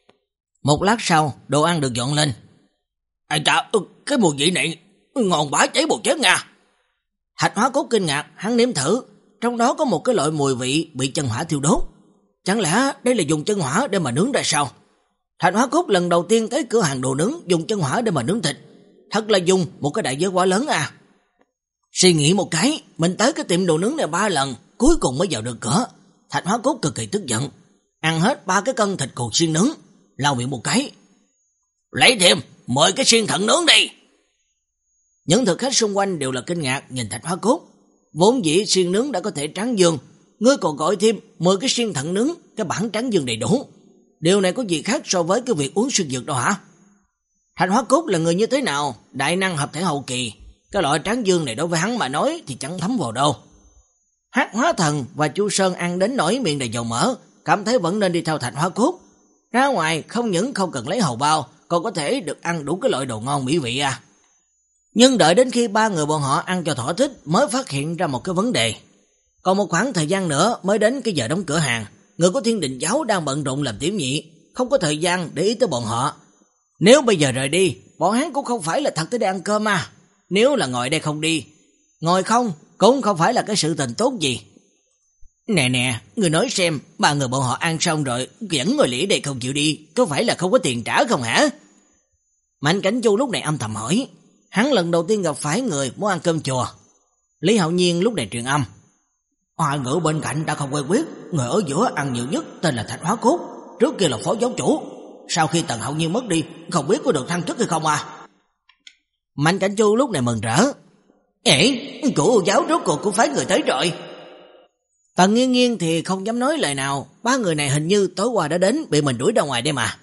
Một lát sau, đồ ăn được dọn lên. Ai ta, cái mùi vị này ngon bá cháy bột chết nha. Thạch hóa cốt kinh ngạc, hắn nếm thử, trong đó có một cái loại mùi vị bị chân hỏa thiêu đốt. Chẳng lẽ đây là dùng chân hỏa để mà nướng ra sao? Thạch hóa cốt lần đầu tiên tới cửa hàng đồ nướng dùng chân hỏa để mà nướng thịt, thật là dùng một cái đại giới quá lớn à. Suy nghĩ một cái, mình tới cái tiệm đồ nướng này ba lần, cuối cùng mới vào được cửa. Thạch hóa cốt cực kỳ tức giận, ăn hết ba cái cân thịt cừu xiên nướng, lau miệng một cái. Lấy thêm mười cái xiên thận nướng đi. Những thực khách xung quanh đều là kinh ngạc nhìn thạch hóa cốt. Vốn dĩ xiên nướng đã có thể tráng dương, ngươi còn gọi thêm mười cái xiên thận nướng, cái bản tráng dương đầy đủ. Điều này có gì khác so với cái việc uống xuyên dược đâu hả? Thạch hóa cốt là người như thế nào? Đại năng hợp thể hậu kỳ, cái loại tráng dương này đối với hắn mà nói thì chẳng thấm vào đâu. Hắc Hóa Thần và Chu Sơn ăn đến nỗi miệng đầy dầu mỡ, cảm thấy vẫn nên đi theo thạch hóa cốt. Ra ngoài không những không cần lấy hầu bao, còn có thể được ăn đủ cái loại đồ ngon mỹ vị à. Nhưng đợi đến khi ba người bọn họ ăn cho thỏa thích mới phát hiện ra một cái vấn đề. Còn một khoảng thời gian nữa mới đến cái giờ đóng cửa hàng, người của thiên định giáo đang bận rộn làm tiểu nhị, không có thời gian để ý tới bọn họ. Nếu bây giờ rời đi, bọn hắn cũng không phải là thật tới đây ăn cơm mà. Nếu là ngồi đây không đi, ngồi không cũng không phải là cái sự tình tốt gì. Nè nè, người nói xem, ba người bọn họ ăn xong rồi vẫn ngồi lỉ đây không chịu đi, có phải là không có tiền trả không hả? Mạnh Cảnh Chu lúc này âm thầm hỏi, hắn lần đầu tiên gặp phải người muốn ăn cơm chùa. Lý Hạo Nhiên lúc này truyền âm, Hoa Ngữ bên cạnh đã không quen biết, người ở giữa ăn nhiều nhất tên là Thạch Hóa Cốt, trước kia là phó giáo chủ, sau khi Tần Hạo Nhiên mất đi, không biết có được thăng chức hay không à? Mạnh Cảnh Chu lúc này mừng rỡ, ê, cụ giáo rốt cuộc cũng phái người tới rồi. Tần Nghiên Nghiên thì không dám nói lời nào, ba người này hình như tối qua đã đến, bị mình đuổi ra ngoài đây mà.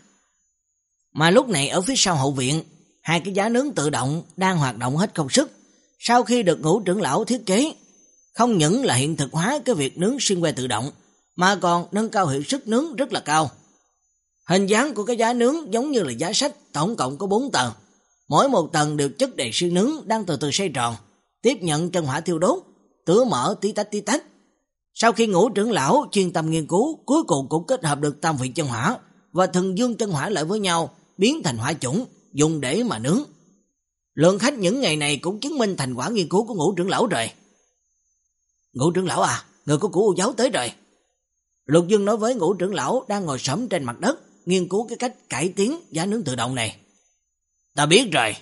Mà lúc này ở phía sau hậu viện, hai cái giá nướng tự động đang hoạt động hết công sức. Sau khi được Ngũ trưởng lão thiết kế, không những là hiện thực hóa cái việc nướng xuyên que tự động, mà còn nâng cao hiệu suất nướng rất là cao. Hình dáng của cái giá nướng giống như là giá sách, tổng cộng có bốn tầng. Mỗi một tầng đều chất đầy xiên nướng đang từ từ xoay tròn, tiếp nhận chân hỏa thiêu đốt, tứa mở tí tách tí tách. Sau khi Ngũ trưởng lão chuyên tâm nghiên cứu, cuối cùng cũng kết hợp được tam vị chân hỏa và thần dương chân hỏa lại với nhau, biến thành hỏa chủng, dùng để mà nướng. Lượng khách những ngày này cũng chứng minh thành quả nghiên cứu của Ngũ trưởng lão rồi. Ngũ trưởng lão à, người của Cửu U giáo tới rồi. Lục Dương nói với Ngũ trưởng lão đang ngồi xổm trên mặt đất, nghiên cứu cái cách cải tiến giá nướng tự động này. Ta biết rồi.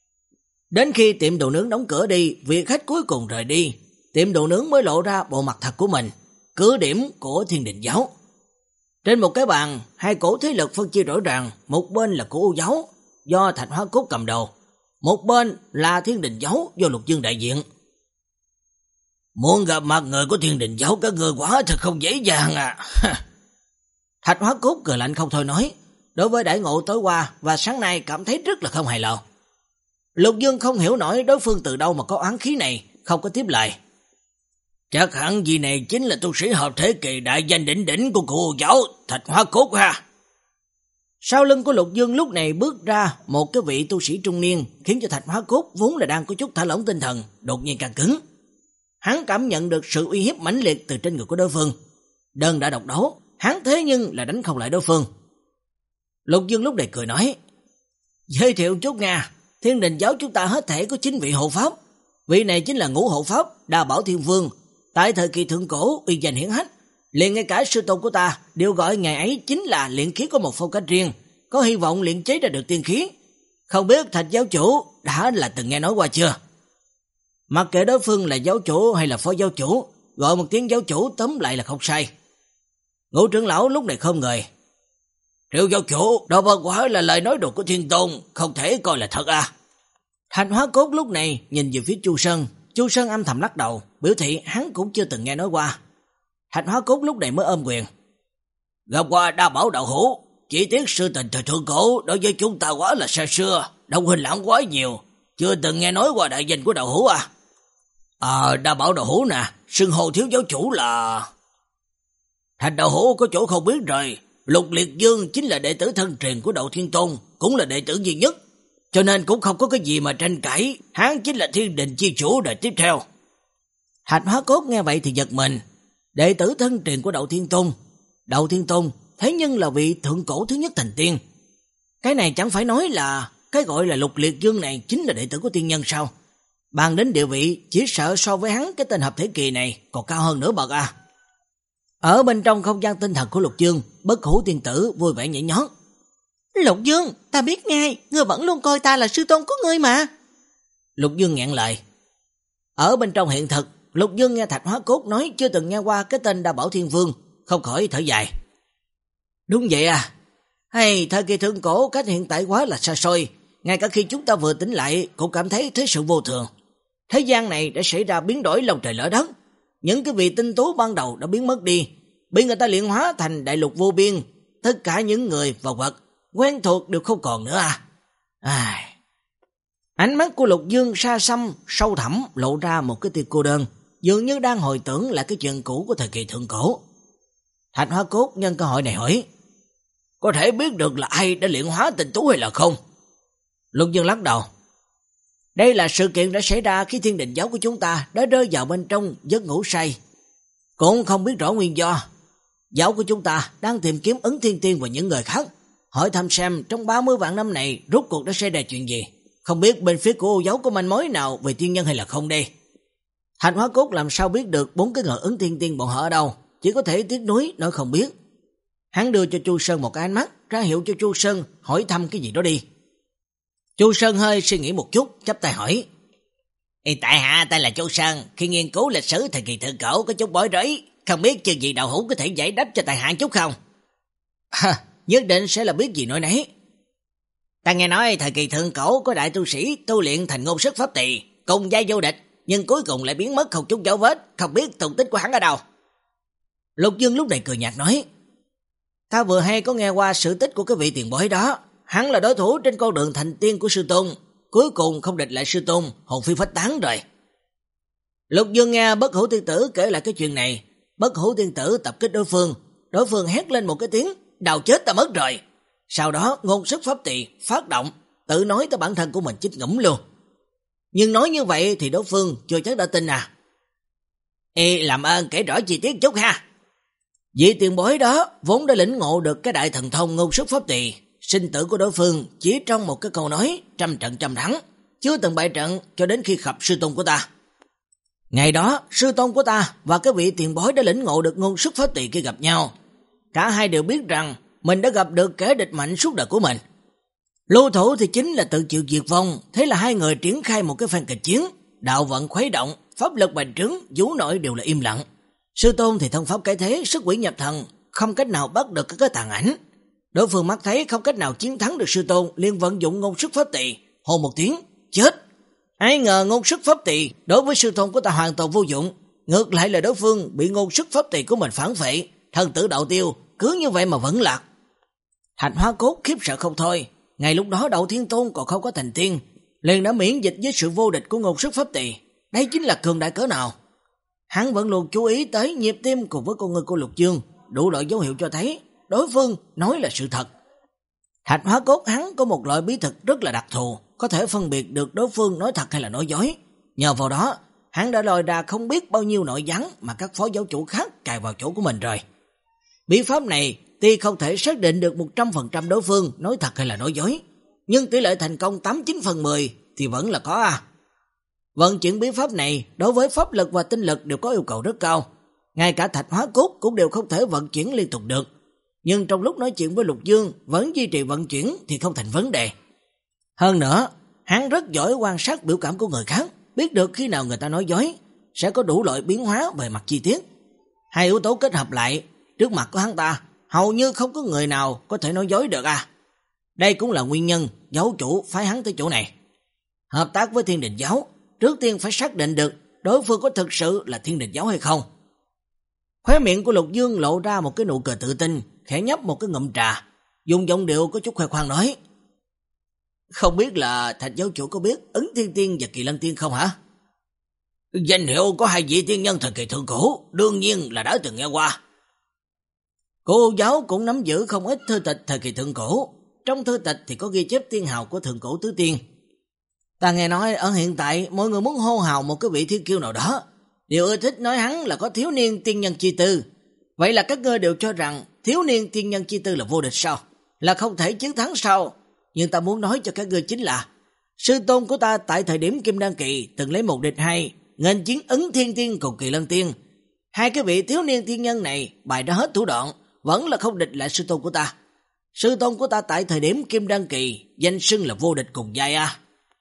Đến khi tiệm đồ nướng đóng cửa đi, vị khách cuối cùng rời đi, tiệm đồ nướng mới lộ ra bộ mặt thật của mình, cứ điểm của thiên định giáo. Trên một cái bàn, hai cổ thế lực phân chia rõ ràng, một bên là của U giáo do Thạch Hóa Cốt cầm đầu, một bên là Thiên Đình giáo do Lục Dương đại diện. Muốn gặp mặt người của Thiên Đình giáo các người quá thật không dễ dàng à. Thạch Hóa Cốt cười lạnh không thôi nói, đối với đại ngộ tối qua và sáng nay cảm thấy rất là không hài lòng. Lục Dương không hiểu nổi đối phương từ đâu mà có oán khí này, không có tiếp lời. Chắc hẳn vị này chính là tu sĩ hợp thế kỳ đại danh đỉnh đỉnh của cụ giáo Thạch Hóa Cốt ha. Sau lưng của Lục Dương lúc này bước ra một cái vị tu sĩ trung niên, khiến cho Thạch Hóa Cốt vốn là đang có chút thả lỏng tinh thần, đột nhiên căng cứng. Hắn cảm nhận được sự uy hiếp mãnh liệt từ trên người của đối phương. Đơn đã độc đấu, hắn thế nhưng là đánh không lại đối phương. Lục Dương lúc này cười nói, giới thiệu chút nha, Thiên Đình giáo chúng ta hết thể có chín vị hộ pháp. Vị này chính là Ngũ hộ pháp Đa Bảo Thiên Vương. Tại thời kỳ thượng cổ uy danh hiển hách, liền ngay cả sư tôn của ta đều gọi ngày ấy chính là luyện khí có một phong cách riêng, có hy vọng luyện chế ra được tiên khí. Không biết Thạch giáo chủ đã là từng nghe nói qua chưa? Mặc kệ đối phương là giáo chủ hay là phó giáo chủ, gọi một tiếng giáo chủ tóm lại là không sai. Ngũ trưởng lão lúc này không người. Triệu giáo chủ, đó bất quả là lời nói đùa của Thiên Tôn, không thể coi là thật à. Thạch Hóa Cốt lúc này nhìn về phía Chu Sơn, Chu Sơn âm thầm lắc đầu, biểu thị hắn cũng chưa từng nghe nói qua. Thạch Hóa Cốt lúc này mới ôm quyền. Gặp qua Đa Bảo đạo hữu, chỉ tiếc sự tình thời thượng cổ đối với chúng ta quá là xa xưa, đông hình lãng quá nhiều, chưa từng nghe nói qua đại danh của đạo hữu à. À, Đa Bảo đạo hữu nè, xưng hô thiếu giáo chủ là... Thạch đạo hữu có chỗ không biết rồi, Lục Liệt Dương chính là đệ tử thân truyền của Đạo Thiên Tôn, cũng là đệ tử duy nhất, cho nên cũng không có cái gì mà tranh cãi, hắn chính là Thiên Đình chi chủ đời tiếp theo. Thạch Hóa Cốt nghe vậy thì giật mình, đệ tử thân truyền của Đạo Thiên Tôn, Đạo Thiên Tôn thế nhưng là vị thượng cổ thứ nhất thành tiên. Cái này chẳng phải nói là cái gọi là Lục Liệt Dương này chính là đệ tử của tiên nhân sao? Bàn đến địa vị, chỉ sợ so với hắn cái tên hợp thể kỳ này còn cao hơn nửa bậc à. Ở bên trong không gian tinh thần của Lục Dương, Bất Hủ tiên tử vui vẻ nhảy nhót. Lục Dương, ta biết ngay, ngươi vẫn luôn coi ta là sư tôn của ngươi mà. Lục Dương nghẹn lời. Ở bên trong hiện thực, Lục Dương nghe Thạch Hóa Cốt nói chưa từng nghe qua cái tên Đa Bảo Thiên Vương, không khỏi thở dài. Đúng vậy à, hay thời kỳ thượng cổ cách hiện tại quá là xa xôi, ngay cả khi chúng ta vừa tỉnh lại cũng cảm thấy thế sự vô thường. Thế gian này đã xảy ra biến đổi lòng trời lỡ đất, những cái vị tinh tú ban đầu đã biến mất đi, bị người ta luyện hóa thành đại lục vô biên, tất cả những người và vật quen thuộc đều không còn nữa à. Ai... Ánh mắt của Lục Dương xa xăm, sâu thẳm lộ ra một cái tia cô đơn, dường như đang hồi tưởng lại cái chuyện cũ của thời kỳ thượng cổ. Thạch Hóa Cốt nhân cơ hội này hỏi, có thể biết được là ai đã luyện hóa tinh tú hay là không? Lục Dương lắc đầu. Đây là sự kiện đã xảy ra khi Thiên Đình giáo của chúng ta đã rơi vào bên trong giấc ngủ say. Cũng không biết rõ nguyên do. Giáo của chúng ta đang tìm kiếm Ấn Thiên Tiên và những người khác, hỏi thăm xem trong ba mươi vạn năm này rốt cuộc đã xảy ra chuyện gì. Không biết bên phía của giáo có manh mối nào về tiên nhân hay là không đây. Thạch Hóa Cốt làm sao biết được bốn cái ngờ Ấn Thiên Tiên bọn họ ở đâu, chỉ có thể tiếc nuối nói không biết. Hắn đưa cho Chu Sơn một cái ánh mắt, ra hiệu cho Chu Sơn hỏi thăm cái gì đó đi. Chu Sơn hơi suy nghĩ một chút, chắp tay hỏi. Ê, tại hạ ta là Chu Sơn, khi nghiên cứu lịch sử thời kỳ thượng cổ có chút bối rối, không biết chừng gì đạo hữu có thể giải đáp cho tại hạ chút không? À, nhất định sẽ là biết gì nói nấy. Ta nghe nói thời kỳ thượng cổ có đại tu sĩ tu luyện thành ngôn sức pháp tỳ, cùng giai vô địch, nhưng cuối cùng lại biến mất không chút dấu vết, không biết tung tích của hắn ở đâu. Lục Dương lúc này cười nhạt nói, ta vừa hay có nghe qua sự tích của cái vị tiền bối đó, hắn là đối thủ trên con đường thành tiên của sư tôn, cuối cùng không địch lại sư tôn, hồn phi phách tán rồi. Lục Dương nghe Bất Hủ tiên tử kể lại cái chuyện này, Bất Hủ tiên tử tập kích đối phương, đối phương hét lên một cái tiếng, đào chết ta mất rồi. Sau đó ngôn sức pháp tỳ phát động, tự nói tới bản thân của mình chích ngủm luôn. Nhưng nói như vậy thì đối phương chưa chắc đã tin à. Ê, làm ơn kể rõ chi tiết chút ha. Vị tiền bối đó vốn đã lĩnh ngộ được cái đại thần thông ngôn sức pháp tỳ, sinh tử của đối phương chỉ trong một cái câu nói trăm trận trăm thắng, chưa từng bại trận cho đến khi gặp sư tôn của ta. Ngày đó sư tôn của ta và cái vị tiền bối đã lĩnh ngộ được ngôn sức pháp tỳ kia gặp nhau, cả hai đều biết rằng mình đã gặp được kẻ địch mạnh suốt đời của mình. Lưu thủ thì chính là tự chịu diệt vong, thế là hai người triển khai một cái phen kịch chiến, đạo vận khuấy động, pháp lực bành trướng, vũ nội đều là im lặng. Sư tôn thì thông pháp cái thế, sức quỷ nhập thần, không cách nào bắt được cái tàn ảnh. Đối phương mắt thấy không cách nào chiến thắng được sư tôn, liền vận dụng ngôn sức pháp tỳ, hô một tiếng, chết. Ai ngờ ngôn sức pháp tỳ đối với sư tôn của ta hoàn toàn vô dụng, ngược lại là đối phương bị ngôn sức pháp tỳ của mình phản phệ, thần tử đạo tiêu, cứ như vậy mà vẫn lạc. Thạch Hóa Cốt khiếp sợ không thôi, ngay lúc đó Đậu Thiên Tôn còn không có thành tiên, liền đã miễn dịch với sự vô địch của ngôn sức pháp tỳ, đây chính là cường đại cỡ nào. Hắn vẫn luôn chú ý tới nhịp tim cùng với con người của Lục Dương, đủ loại dấu hiệu cho thấy đối phương nói là sự thật. Thạch Hóa Cốt hắn có một loại bí thuật rất là đặc thù, có thể phân biệt được đối phương nói thật hay là nói dối. Nhờ vào đó, hắn đã lòi ra không biết bao nhiêu nội gián mà các phó giáo chủ khác cài vào chỗ của mình rồi. Bí pháp này tuy không thể xác định được một trăm phần trăm đối phương nói thật hay là nói dối, nhưng tỷ lệ thành công tám mươi chín phần mười thì vẫn là có à. Vận chuyển bí pháp này đối với pháp lực và tinh lực đều có yêu cầu rất cao, ngay cả Thạch Hóa Cốt cũng đều không thể vận chuyển liên tục được. Nhưng trong lúc nói chuyện với Lục Dương vẫn duy trì vận chuyển thì không thành vấn đề. Hơn nữa, hắn rất giỏi quan sát biểu cảm của người khác, biết được khi nào người ta nói dối, sẽ có đủ loại biến hóa về mặt chi tiết. Hai yếu tố kết hợp lại, trước mặt của hắn ta, hầu như không có người nào có thể nói dối được à. Đây cũng là nguyên nhân giáo chủ phái hắn tới chỗ này. Hợp tác với Thiên Đình Giáo, trước tiên phải xác định được đối phương có thực sự là Thiên Đình Giáo hay không. Khóe miệng của Lục Dương lộ ra một cái nụ cười tự tin, khẽ nhấp một cái ngụm trà, dùng giọng điệu có chút khoe khoang nói: không biết là Thạch giáo chủ có biết Ứng Thiên Tiên và Kỳ Lân Tiên không hả? Danh hiệu có hai vị tiên nhân thời kỳ thượng cổ, đương nhiên là đã từng nghe qua. Cô giáo cũng nắm giữ không ít thư tịch thời kỳ thượng cổ, trong thư tịch thì có ghi chép tiên hào của thượng cổ tứ tiên. Ta nghe nói ở hiện tại mọi người muốn hô hào một cái vị thiên kiêu nào đó, đều ưa thích nói hắn là có thiếu niên tiên nhân chi tư. Vậy là các ngươi đều cho rằng thiếu niên tiên nhân chi tư là vô địch sao? Là không thể chiến thắng sao? Nhưng ta muốn nói cho các ngươi chính là sư tôn của ta tại thời điểm Kim Đan Kỳ từng lấy một địch hai, nghênh chiến Ứng Thiên Tiên cùng Kỳ Lân Tiên. Hai cái vị thiếu niên tiên nhân này bài đã hết thủ đoạn, vẫn là không địch lại sư tôn của ta. Sư tôn của ta tại thời điểm Kim Đan Kỳ danh xưng là vô địch cùng giai a.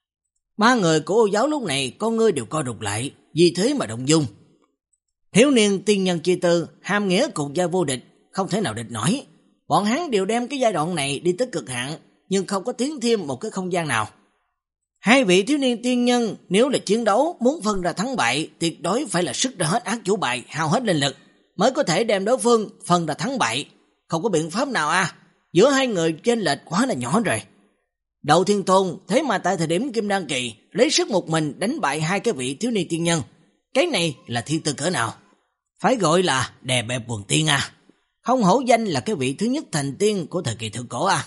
Ba người của Ô giáo lúc này con ngươi đều co rụt lại, vì thế mà động dung. Thiếu niên tiên nhân chi tư, hàm nghĩa cùng giai vô địch, không thể nào địch nổi. Bọn hắn đều đem cái giai đoạn này đi tới cực hạn, nhưng không có tiến thêm một cái không gian nào. Hai vị thiếu niên tiên nhân nếu là chiến đấu muốn phân ra thắng bại, tuyệt đối phải là sức ra hết ác chủ bài, hao hết linh lực mới có thể đem đối phương phân ra thắng bại. Không có biện pháp nào à, giữa hai người chênh lệch quá là nhỏ rồi. Đậu Thiên Tôn thế mà tại thời điểm Kim Đan Kỳ lấy sức một mình đánh bại hai cái vị thiếu niên tiên nhân, cái này là thiên tư cỡ nào? Phải gọi là đè bẹp quần tiên à. Không hổ danh là cái vị thứ nhất thành tiên của thời kỳ thượng cổ à.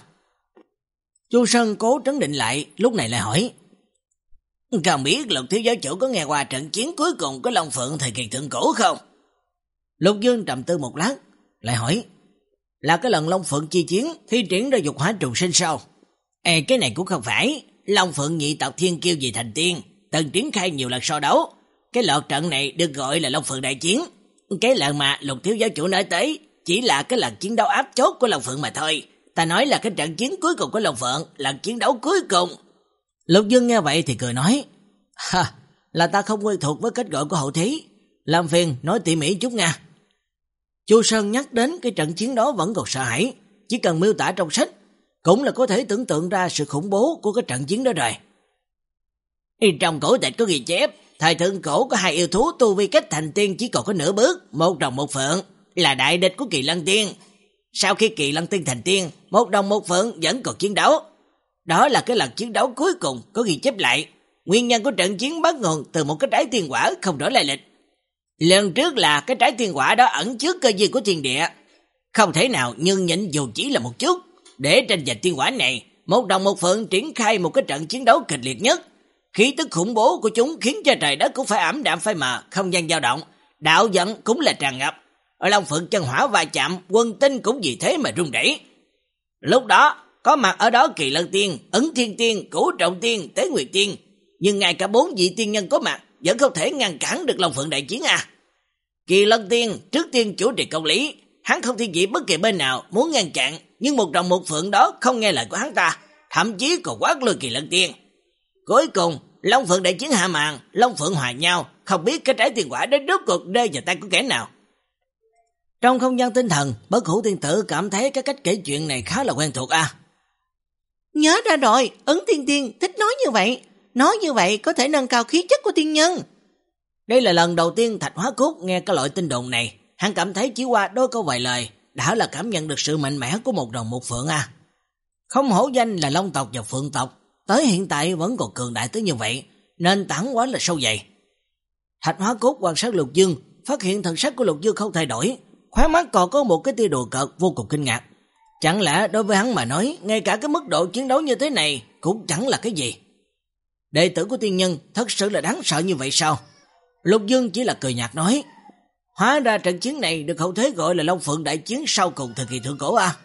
Chu Sơn cố trấn định lại, lúc này lại hỏi: không biết Lục thiếu giáo chủ có nghe qua trận chiến cuối cùng của Long Phượng thời kỳ thượng cổ không? Lục Dương trầm tư một lát, lại hỏi: là cái lần Long Phượng chi chiến thi triển ra dục hỏa trùng sinh sao? Ê, cái này cũng không phải. Long Phượng nhị tộc thiên kiêu vì thành tiên, từng triển khai nhiều lần so đấu. Cái lọt trận này được gọi là Long Phượng đại chiến. Cái lần mà Lục thiếu giáo chủ nói tới chỉ là cái lần chiến đấu áp chốt của Long Phượng mà thôi. Ta nói là cái trận chiến cuối cùng của Long Phượng, lần chiến đấu cuối cùng. Lục Dương nghe vậy thì cười nói: ha, là ta không quen thuộc với cách gọi của hậu thí, làm phiền nói tỉ mỉ chút nha. Chu Sơn nhắc đến cái trận chiến đó vẫn còn sợ hãi, chỉ cần miêu tả trong sách cũng là có thể tưởng tượng ra sự khủng bố của cái trận chiến đó rồi. Trong cổ tịch có ghi chép, thời thượng cổ có hai yêu thú tu vi cách thành tiên chỉ còn có nửa bước, một rồng một phượng, là đại địch của Kỳ Lân Tiên. Sau khi Kỳ Lân Tiên thành tiên, một rồng một phượng vẫn còn chiến đấu. Đó là cái lần chiến đấu cuối cùng có ghi chép lại. Nguyên nhân của trận chiến bắt nguồn từ một cái trái tiên quả không rõ lai lịch. Lần trước là cái trái tiên quả đó ẩn chứa cơ duyên của thiên địa, không thể nào nhưng nhịn dù chỉ là một chút. Để tranh giành tiên quả này, một đồng một phượng triển khai một cái trận chiến đấu kịch liệt nhất. Khí tức khủng bố của chúng khiến cho trời đất cũng phải ảm đạm phai mờ, không gian dao động, đạo vận cũng là tràn ngập. Ở Long Phượng chân hỏa va chạm, quân tinh cũng vì thế mà rung rẩy. Lúc đó có mặt ở đó Kỳ Lân Tiên, Ứng Thiên Tiên, Cửu Trọng Tiên, Tế Nguyệt Tiên, nhưng ngay cả bốn vị tiên nhân có mặt vẫn không thể ngăn cản được Long Phượng đại chiến à. Kỳ Lân Tiên trước tiên chủ trì công lý, hắn không thiên vị bất kỳ bên nào muốn ngăn chặn, nhưng một đồng một phượng đó không nghe lời của hắn ta, thậm chí còn quát lùi Kỳ Lân Tiên. Cuối cùng Long Phượng đại chiến hạ màn, Long Phượng hòa nhau, không biết cái trái tiên quả đến rốt cuộc rơi vào tay của kẻ nào. Trong không gian tinh thần, Bất Hủ Tiên Tử cảm thấy cái cách kể chuyện này khá là quen thuộc à. Nhớ ra rồi, Ấn Thiên Tiên thích nói như vậy. Nói như vậy có thể nâng cao khí chất của tiên nhân. Đây là lần đầu tiên Thạch Hóa Cốt nghe cái loại tin đồn này. Hắn cảm thấy chỉ qua đôi câu vài lời đã là cảm nhận được sự mạnh mẽ của một rồng một phượng à. Không hổ danh là Long tộc và Phượng tộc, tới hiện tại vẫn còn cường đại tới như vậy, nền tảng quá là sâu dày. Thạch Hóa Cốt quan sát Lục Dương, phát hiện thần sắc của Lục Dương không thay đổi, khóe mắt còn có một cái tia đùa cợt vô cùng kinh ngạc. Chẳng lẽ đối với hắn mà nói, ngay cả cái mức độ chiến đấu như thế này cũng chẳng là cái gì. Đệ tử của tiên nhân thật sự là đáng sợ như vậy sao? Lục Dương chỉ là cười nhạt nói, hóa ra trận chiến này được hậu thế gọi là Long Phượng đại chiến sau cùng thời kỳ thượng cổ à.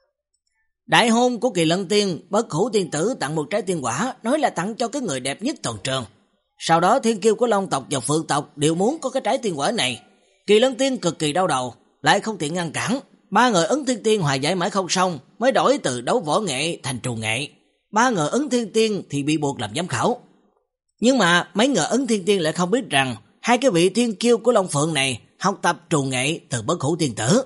Đại hôn của Kỳ Lân Tiên, Bất Hủ Tiên Tử tặng một trái tiên quả, nói là tặng cho cái người đẹp nhất toàn trường. Sau đó thiên kiêu của Long tộc và Phượng tộc đều muốn có cái trái tiên quả này. Kỳ Lân Tiên cực kỳ đau đầu, lại không tiện ngăn cản. Ba người Ấn Thiên Tiên hòa giải mãi không xong, mới đổi từ đấu võ nghệ thành trù nghệ. Ba người Ấn Thiên Tiên thì bị buộc làm giám khảo. Nhưng mà mấy người Ấn Thiên Tiên lại không biết rằng hai cái vị thiên kiêu của Long Phượng này học tập trù nghệ từ Bất Hủ Tiên Tử.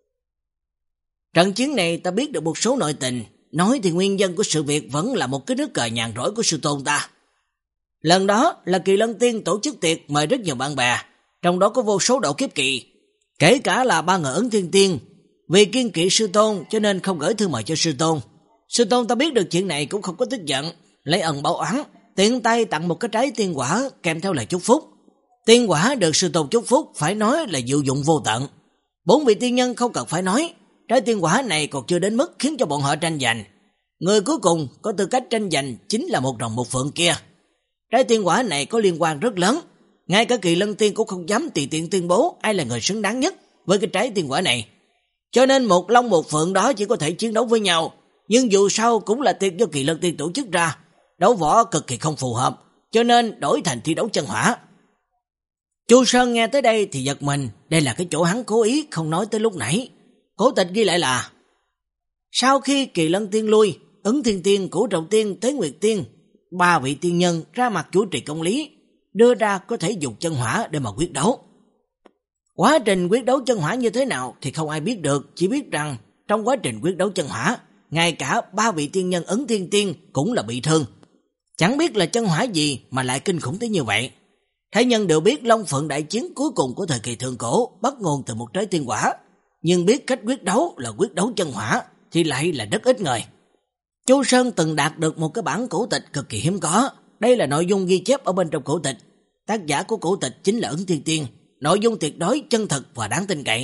Trận chiến này ta biết được một số nội tình, nói thì nguyên nhân của sự việc vẫn là một cái nước cờ nhàn rỗi của sư tôn ta. Lần đó là Kỳ Lân Tiên tổ chức tiệc mời rất nhiều bạn bè, trong đó có vô số độ kiếp kỳ, kể cả là ba người Ấn Thiên Tiên. Vì kiên kỵ sư tôn cho nên không gửi thư mời cho sư tôn. Sư tôn ta biết được chuyện này cũng không có tức giận, lấy ẩn báo oán, tiện tay tặng một cái trái tiên quả kèm theo lời chúc phúc. Tiên quả được sư tôn chúc phúc phải nói là diệu dụng vô tận. Bốn vị tiên nhân không cần phải nói, trái tiên quả này còn chưa đến mức khiến cho bọn họ tranh giành. Người cuối cùng có tư cách tranh giành chính là một rồng một phượng kia. Trái tiên quả này có liên quan rất lớn, ngay cả Kỳ Lân Tiên cũng không dám tùy tiện tuyên bố ai là người xứng đáng nhất với cái trái tiên quả này. Cho nên một long một phượng đó chỉ có thể chiến đấu với nhau, nhưng dù sao cũng là tiệc do Kỳ Lân Tiên tổ chức ra, đấu võ cực kỳ không phù hợp, cho nên đổi thành thi đấu chân hỏa. Chu Sơn nghe tới đây thì giật mình, đây là cái chỗ hắn cố ý không nói tới lúc nãy. Cổ tịch ghi lại là sau khi Kỳ Lân Tiên lui, Ấn Thiên Tiên, Cửu Trọng Tiên, Tế Nguyệt Tiên, ba vị tiên nhân ra mặt chủ trì công lý, đưa ra có thể dùng chân hỏa để mà quyết đấu. Quá trình quyết đấu chân hỏa như thế nào thì không ai biết được, chỉ biết rằng trong quá trình quyết đấu chân hỏa, ngay cả ba vị tiên nhân Ấn Thiên Tiên cũng là bị thương. Chẳng biết là chân hỏa gì mà lại kinh khủng tới như vậy. Thế nhân đều biết Long Phượng đại chiến cuối cùng của thời kỳ thượng cổ bắt nguồn từ một trái tiên quả, nhưng biết cách quyết đấu là quyết đấu chân hỏa thì lại là rất ít người. Chu Sơn từng đạt được một cái bản cổ tịch cực kỳ hiếm có. Đây là nội dung ghi chép ở bên trong cổ tịch. Tác giả của cổ tịch chính là Ấn Thiên Tiên. Nội dung tuyệt đối chân thực và đáng tin cậy.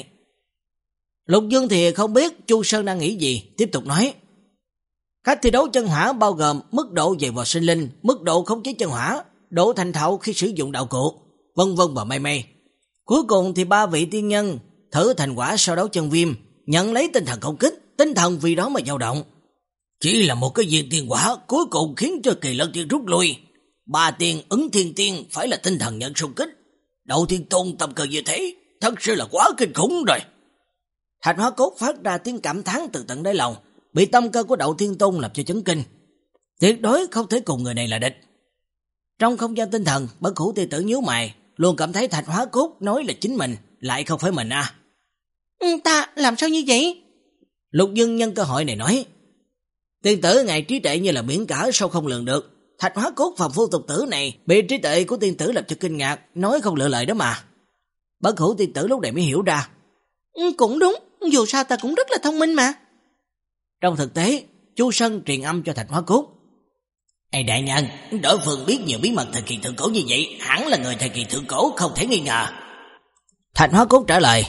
Lục Dương thì không biết Chu Sơn đang nghĩ gì, tiếp tục nói. Cách thi đấu chân hỏa bao gồm mức độ dày vò sinh linh, mức độ khống chế chân hỏa, độ thành thạo khi sử dụng đạo cụ, vân vân và mây mây. Cuối cùng thì ba vị tiên nhân thử thành quả sau đấu chân viêm, nhận lấy tinh thần công kích, tinh thần vì đó mà dao động. Chỉ là một cái viên tiên quả cuối cùng khiến cho Kỳ Lân Tiên rút lui. Ba tiên Ấn Thiên Tiên phải là tinh thần nhận xung kích. Đầu Thiên Tôn tầm cờ như thế, thật sự là quá kinh khủng rồi. Thạch Hóa Cốt phát ra tiếng cảm thán từ tận đáy lòng, bị tâm cơ của Đậu Thiên Tôn làm cho chấn kinh. Tuyệt đối không thể cùng người này là địch. Trong không gian tinh thần, Bất Hủ Tiên Tử nhíu mày, luôn cảm thấy Thạch Hóa Cốt nói là chính mình, lại không phải mình à. Ừ, ta làm sao như vậy? Lục Dương nhân cơ hội này nói. Tiên tử ngài trí tuệ như là biển cả sao không lường được. Thạch Hóa Cốt phàm phu tục tử này bị trí tuệ của tiên tử làm cho kinh ngạc, nói không lựa lời đó mà. Bất Hủ Tiên Tử lúc này mới hiểu ra. Ừ, cũng đúng, dù sao ta cũng rất là thông minh mà. Trong thực tế, Chu Sơn truyền âm cho Thạch Hóa Cốt. Ê đại nhân, đối phương biết nhiều bí mật thời kỳ thượng cổ như vậy, hẳn là người thời kỳ thượng cổ không thể nghi ngờ. Thạch Hóa Cốt trả lời.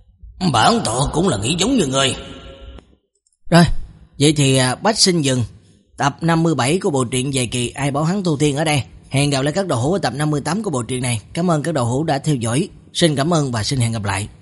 Bản tọa cũng là nghĩ giống như người. Rồi, vậy thì bách xin dừng tập năm mươi bảy của bộ truyện dài kỳ Ai Bảo Hắn Tu Tiên ở đây. Hẹn gặp lại các đầu hữu ở tập năm mươi tám của bộ truyện này. Cảm ơn các đầu hữu đã theo dõi. Xin cảm ơn và xin hẹn gặp lại.